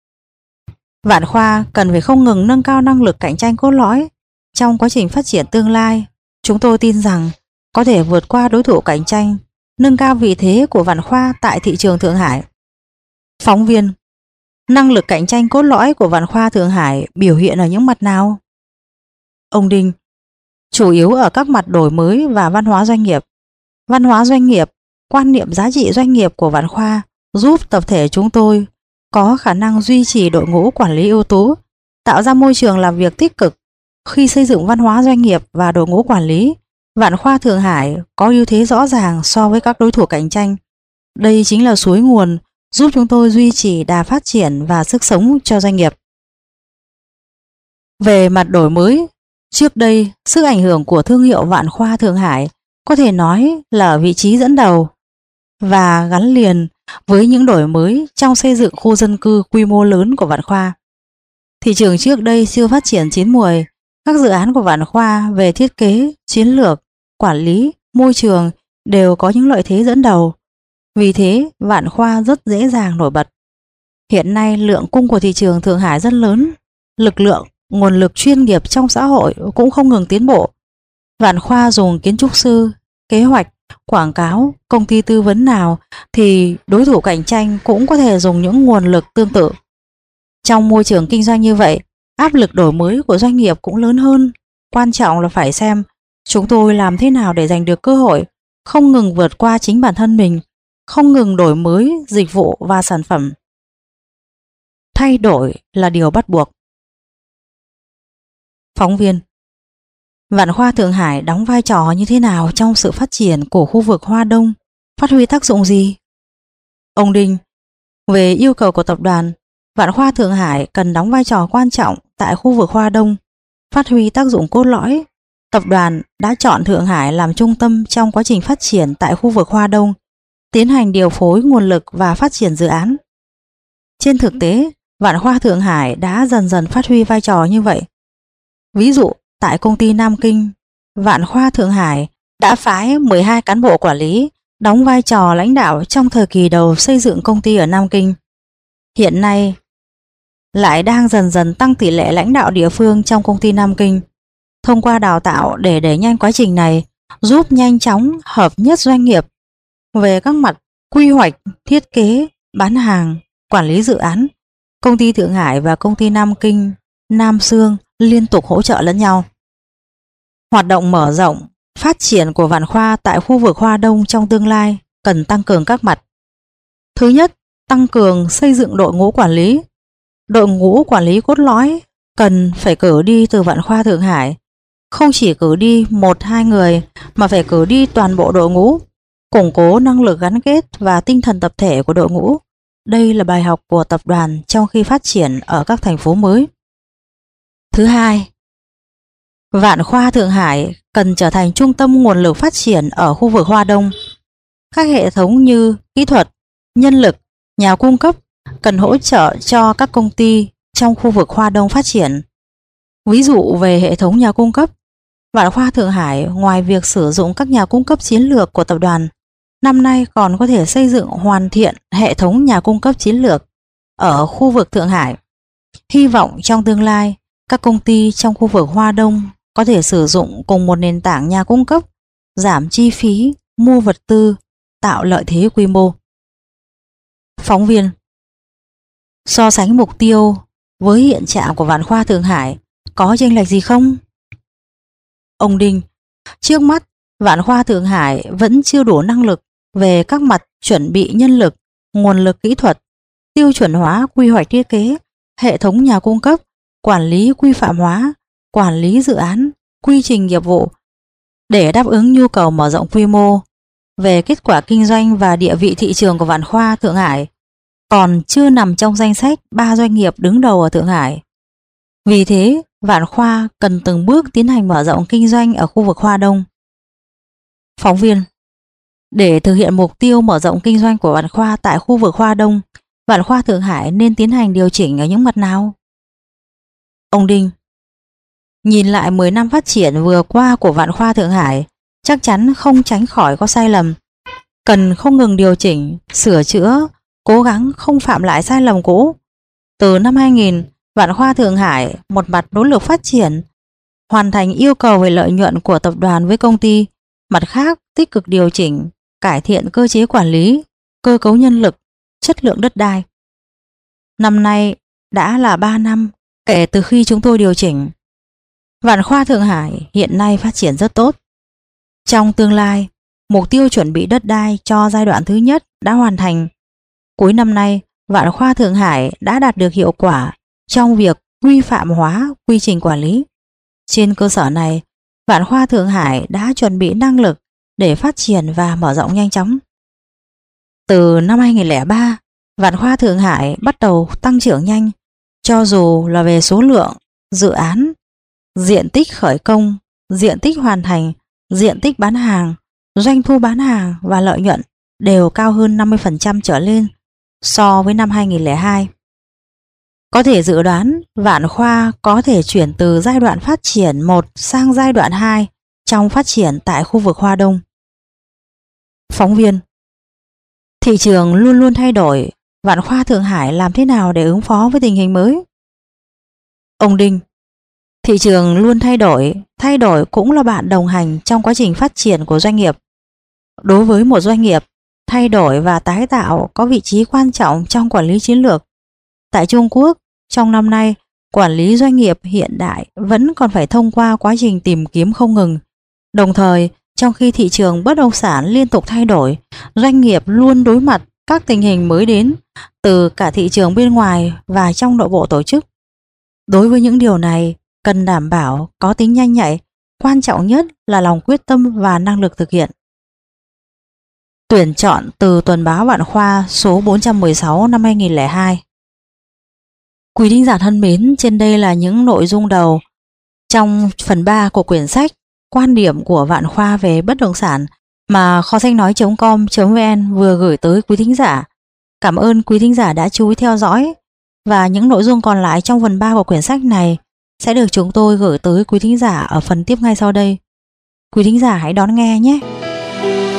Vạn Khoa cần phải không ngừng nâng cao năng lực cạnh tranh cốt lõi trong quá trình phát triển tương lai. Chúng tôi tin rằng có thể vượt qua đối thủ cạnh tranh, nâng cao vị thế của Vạn Khoa tại thị trường Thượng Hải. Phóng viên: năng lực cạnh tranh cốt lõi của Vạn Khoa Thượng Hải biểu hiện ở những mặt nào? Ông Đinh: chủ yếu ở các mặt đổi mới và văn hóa doanh nghiệp. Văn hóa doanh nghiệp, quan niệm giá trị doanh nghiệp của Vạn Khoa giúp tập thể chúng tôi có khả năng duy trì đội ngũ quản lý ưu tú, tạo ra môi trường làm việc tích cực. Khi xây dựng văn hóa doanh nghiệp và đội ngũ quản lý, Vạn Khoa Thượng Hải có ưu thế rõ ràng so với các đối thủ cạnh tranh. Đây chính là suối nguồn giúp chúng tôi duy trì đà phát triển và sức sống cho doanh nghiệp. Về mặt đổi mới, trước đây, sức ảnh hưởng của thương hiệu Vạn Khoa Thượng Hải có thể nói là ở vị trí dẫn đầu và gắn liền với những đổi mới trong xây dựng khu dân cư quy mô lớn của Vạn Khoa. Thị trường trước đây chưa phát triển chín muồi, các dự án của Vạn Khoa về thiết kế, chiến lược, quản lý, môi trường đều có những lợi thế dẫn đầu. Vì thế, Vạn Khoa rất dễ dàng nổi bật. Hiện nay, lượng cung của thị trường Thượng Hải rất lớn, lực lượng, nguồn lực chuyên nghiệp trong xã hội cũng không ngừng tiến bộ. Vạn Khoa dùng kiến trúc sư, kế hoạch, quảng cáo, công ty tư vấn nào thì đối thủ cạnh tranh cũng có thể dùng những nguồn lực tương tự. Trong môi trường kinh doanh như vậy, áp lực đổi mới của doanh nghiệp cũng lớn hơn. Quan trọng là phải xem chúng tôi làm thế nào để giành được cơ hội, không ngừng vượt qua chính bản thân mình, không ngừng đổi mới dịch vụ và sản phẩm. Thay đổi là điều bắt buộc. Phóng viên: Vạn Khoa Thượng Hải đóng vai trò như thế nào trong sự phát triển của khu vực Hoa Đông? Phát huy tác dụng gì? Ông Đinh: về yêu cầu của tập đoàn, Vạn Khoa Thượng Hải cần đóng vai trò quan trọng tại khu vực Hoa Đông, phát huy tác dụng cốt lõi. Tập đoàn đã chọn Thượng Hải làm trung tâm trong quá trình phát triển tại khu vực Hoa Đông, tiến hành điều phối nguồn lực và phát triển dự án. Trên thực tế, Vạn Khoa Thượng Hải đã dần dần phát huy vai trò như vậy. Ví dụ, tại công ty Nam Kinh, Vạn Khoa Thượng Hải đã phái 12 cán bộ quản lý đóng vai trò lãnh đạo trong thời kỳ đầu xây dựng công ty ở Nam Kinh. Hiện nay, lại đang dần dần tăng tỷ lệ lãnh đạo địa phương trong công ty Nam Kinh. Thông qua đào tạo để đẩy nhanh quá trình này, giúp nhanh chóng hợp nhất doanh nghiệp về các mặt quy hoạch, thiết kế, bán hàng, quản lý dự án. Công ty Thượng Hải và công ty Nam Kinh, Nam Sương liên tục hỗ trợ lẫn nhau. Hoạt động mở rộng, phát triển của Vạn Khoa tại khu vực Hoa Đông trong tương lai cần tăng cường các mặt. Thứ nhất, tăng cường xây dựng đội ngũ quản lý. Đội ngũ quản lý cốt lõi cần phải cử đi từ Vạn Khoa Thượng Hải. Không chỉ cử đi 1-2 người mà phải cử đi toàn bộ đội ngũ. củng cố năng lực gắn kết và tinh thần tập thể của đội ngũ. Đây là bài học của tập đoàn trong khi phát triển ở các thành phố mới. Thứ hai, Vạn Khoa Thượng Hải cần trở thành trung tâm nguồn lực phát triển ở khu vực Hoa Đông. Các hệ thống như kỹ thuật, nhân lực, nhà cung cấp cần hỗ trợ cho các công ty trong khu vực Hoa Đông phát triển. Ví dụ về hệ thống nhà cung cấp, Vạn Khoa Thượng Hải ngoài việc sử dụng các nhà cung cấp chiến lược của tập đoàn, năm nay còn có thể xây dựng hoàn thiện hệ thống nhà cung cấp chiến lược ở khu vực Thượng Hải. Hy vọng trong tương lai, các công ty trong khu vực Hoa Đông có thể sử dụng cùng một nền tảng nhà cung cấp, giảm chi phí, mua vật tư, tạo lợi thế quy mô. Phóng viên: so sánh mục tiêu với hiện trạng của Vạn Khoa Thượng Hải có chênh lệch gì không? Ông Đinh: trước mắt, Vạn Khoa Thượng Hải vẫn chưa đủ năng lực về các mặt chuẩn bị nhân lực, nguồn lực kỹ thuật, tiêu chuẩn hóa quy hoạch thiết kế, hệ thống nhà cung cấp, quản lý quy phạm hóa, quản lý dự án, quy trình nghiệp vụ để đáp ứng nhu cầu mở rộng quy mô. Về kết quả kinh doanh và địa vị thị trường của Vạn Khoa Thượng Hải còn chưa nằm trong danh sách 3 doanh nghiệp đứng đầu ở Thượng Hải. Vì thế, Vạn Khoa cần từng bước tiến hành mở rộng kinh doanh ở khu vực Hoa Đông. Phóng viên: để thực hiện mục tiêu mở rộng kinh doanh của Vạn Khoa tại khu vực Hoa Đông, Vạn Khoa Thượng Hải nên tiến hành điều chỉnh ở những mặt nào? Ông Đinh: nhìn lại 10 năm phát triển vừa qua của Vạn Khoa Thượng Hải, chắc chắn không tránh khỏi có sai lầm. Cần không ngừng điều chỉnh, sửa chữa, cố gắng không phạm lại sai lầm cũ. Từ năm 2000, Vạn Khoa Thượng Hải một mặt nỗ lực phát triển, hoàn thành yêu cầu về lợi nhuận của tập đoàn với công ty, mặt khác tích cực điều chỉnh, cải thiện cơ chế quản lý, cơ cấu nhân lực, chất lượng đất đai. Năm nay đã là 3 năm kể từ khi chúng tôi điều chỉnh. Vạn Khoa Thượng Hải hiện nay phát triển rất tốt. Trong tương lai, mục tiêu chuẩn bị đất đai cho giai đoạn thứ nhất đã hoàn thành. Cuối năm nay, Vạn Khoa Thượng Hải đã đạt được hiệu quả trong việc quy phạm hóa quy trình quản lý. Trên cơ sở này, Vạn Khoa Thượng Hải đã chuẩn bị năng lực để phát triển và mở rộng nhanh chóng. Từ năm 2003, Vạn Khoa Thượng Hải bắt đầu tăng trưởng nhanh, cho dù là về số lượng, dự án, diện tích khởi công, diện tích hoàn thành, diện tích bán hàng, doanh thu bán hàng và lợi nhuận đều cao hơn 50% trở lên so với năm 2002. Có thể dự đoán Vạn Khoa có thể chuyển từ giai đoạn phát triển 1 sang giai đoạn 2 trong phát triển tại khu vực Hoa Đông. Phóng viên: thị trường luôn luôn thay đổi, Vạn Khoa Thượng Hải làm thế nào để ứng phó với tình hình mới? Ông Đinh: thị trường luôn thay đổi cũng là bạn đồng hành trong quá trình phát triển của doanh nghiệp. Đối với một doanh nghiệp, thay đổi và tái tạo có vị trí quan trọng trong quản lý chiến lược. Tại Trung Quốc, trong năm nay, quản lý doanh nghiệp hiện đại vẫn còn phải thông qua quá trình tìm kiếm không ngừng. Đồng thời, trong khi thị trường bất động sản liên tục thay đổi, doanh nghiệp luôn đối mặt các tình hình mới đến từ cả thị trường bên ngoài và trong nội bộ tổ chức. Đối với những điều này, cần đảm bảo có tính nhanh nhạy, quan trọng nhất là lòng quyết tâm và năng lực thực hiện. Tuyển chọn từ tuần báo Vạn Khoa số 416 năm 2002. Quý thính giả thân mến, trên đây là những nội dung đầu trong phần 3 của quyển sách Quan điểm của Vạn Khoa về bất động sản mà kho sách nói.com.vn vừa gửi tới quý thính giả. Cảm ơn quý thính giả đã chú ý theo dõi, và những nội dung còn lại trong phần 3 của quyển sách này sẽ được chúng tôi gửi tới quý thính giả ở phần tiếp ngay sau đây. Quý thính giả hãy đón nghe nhé!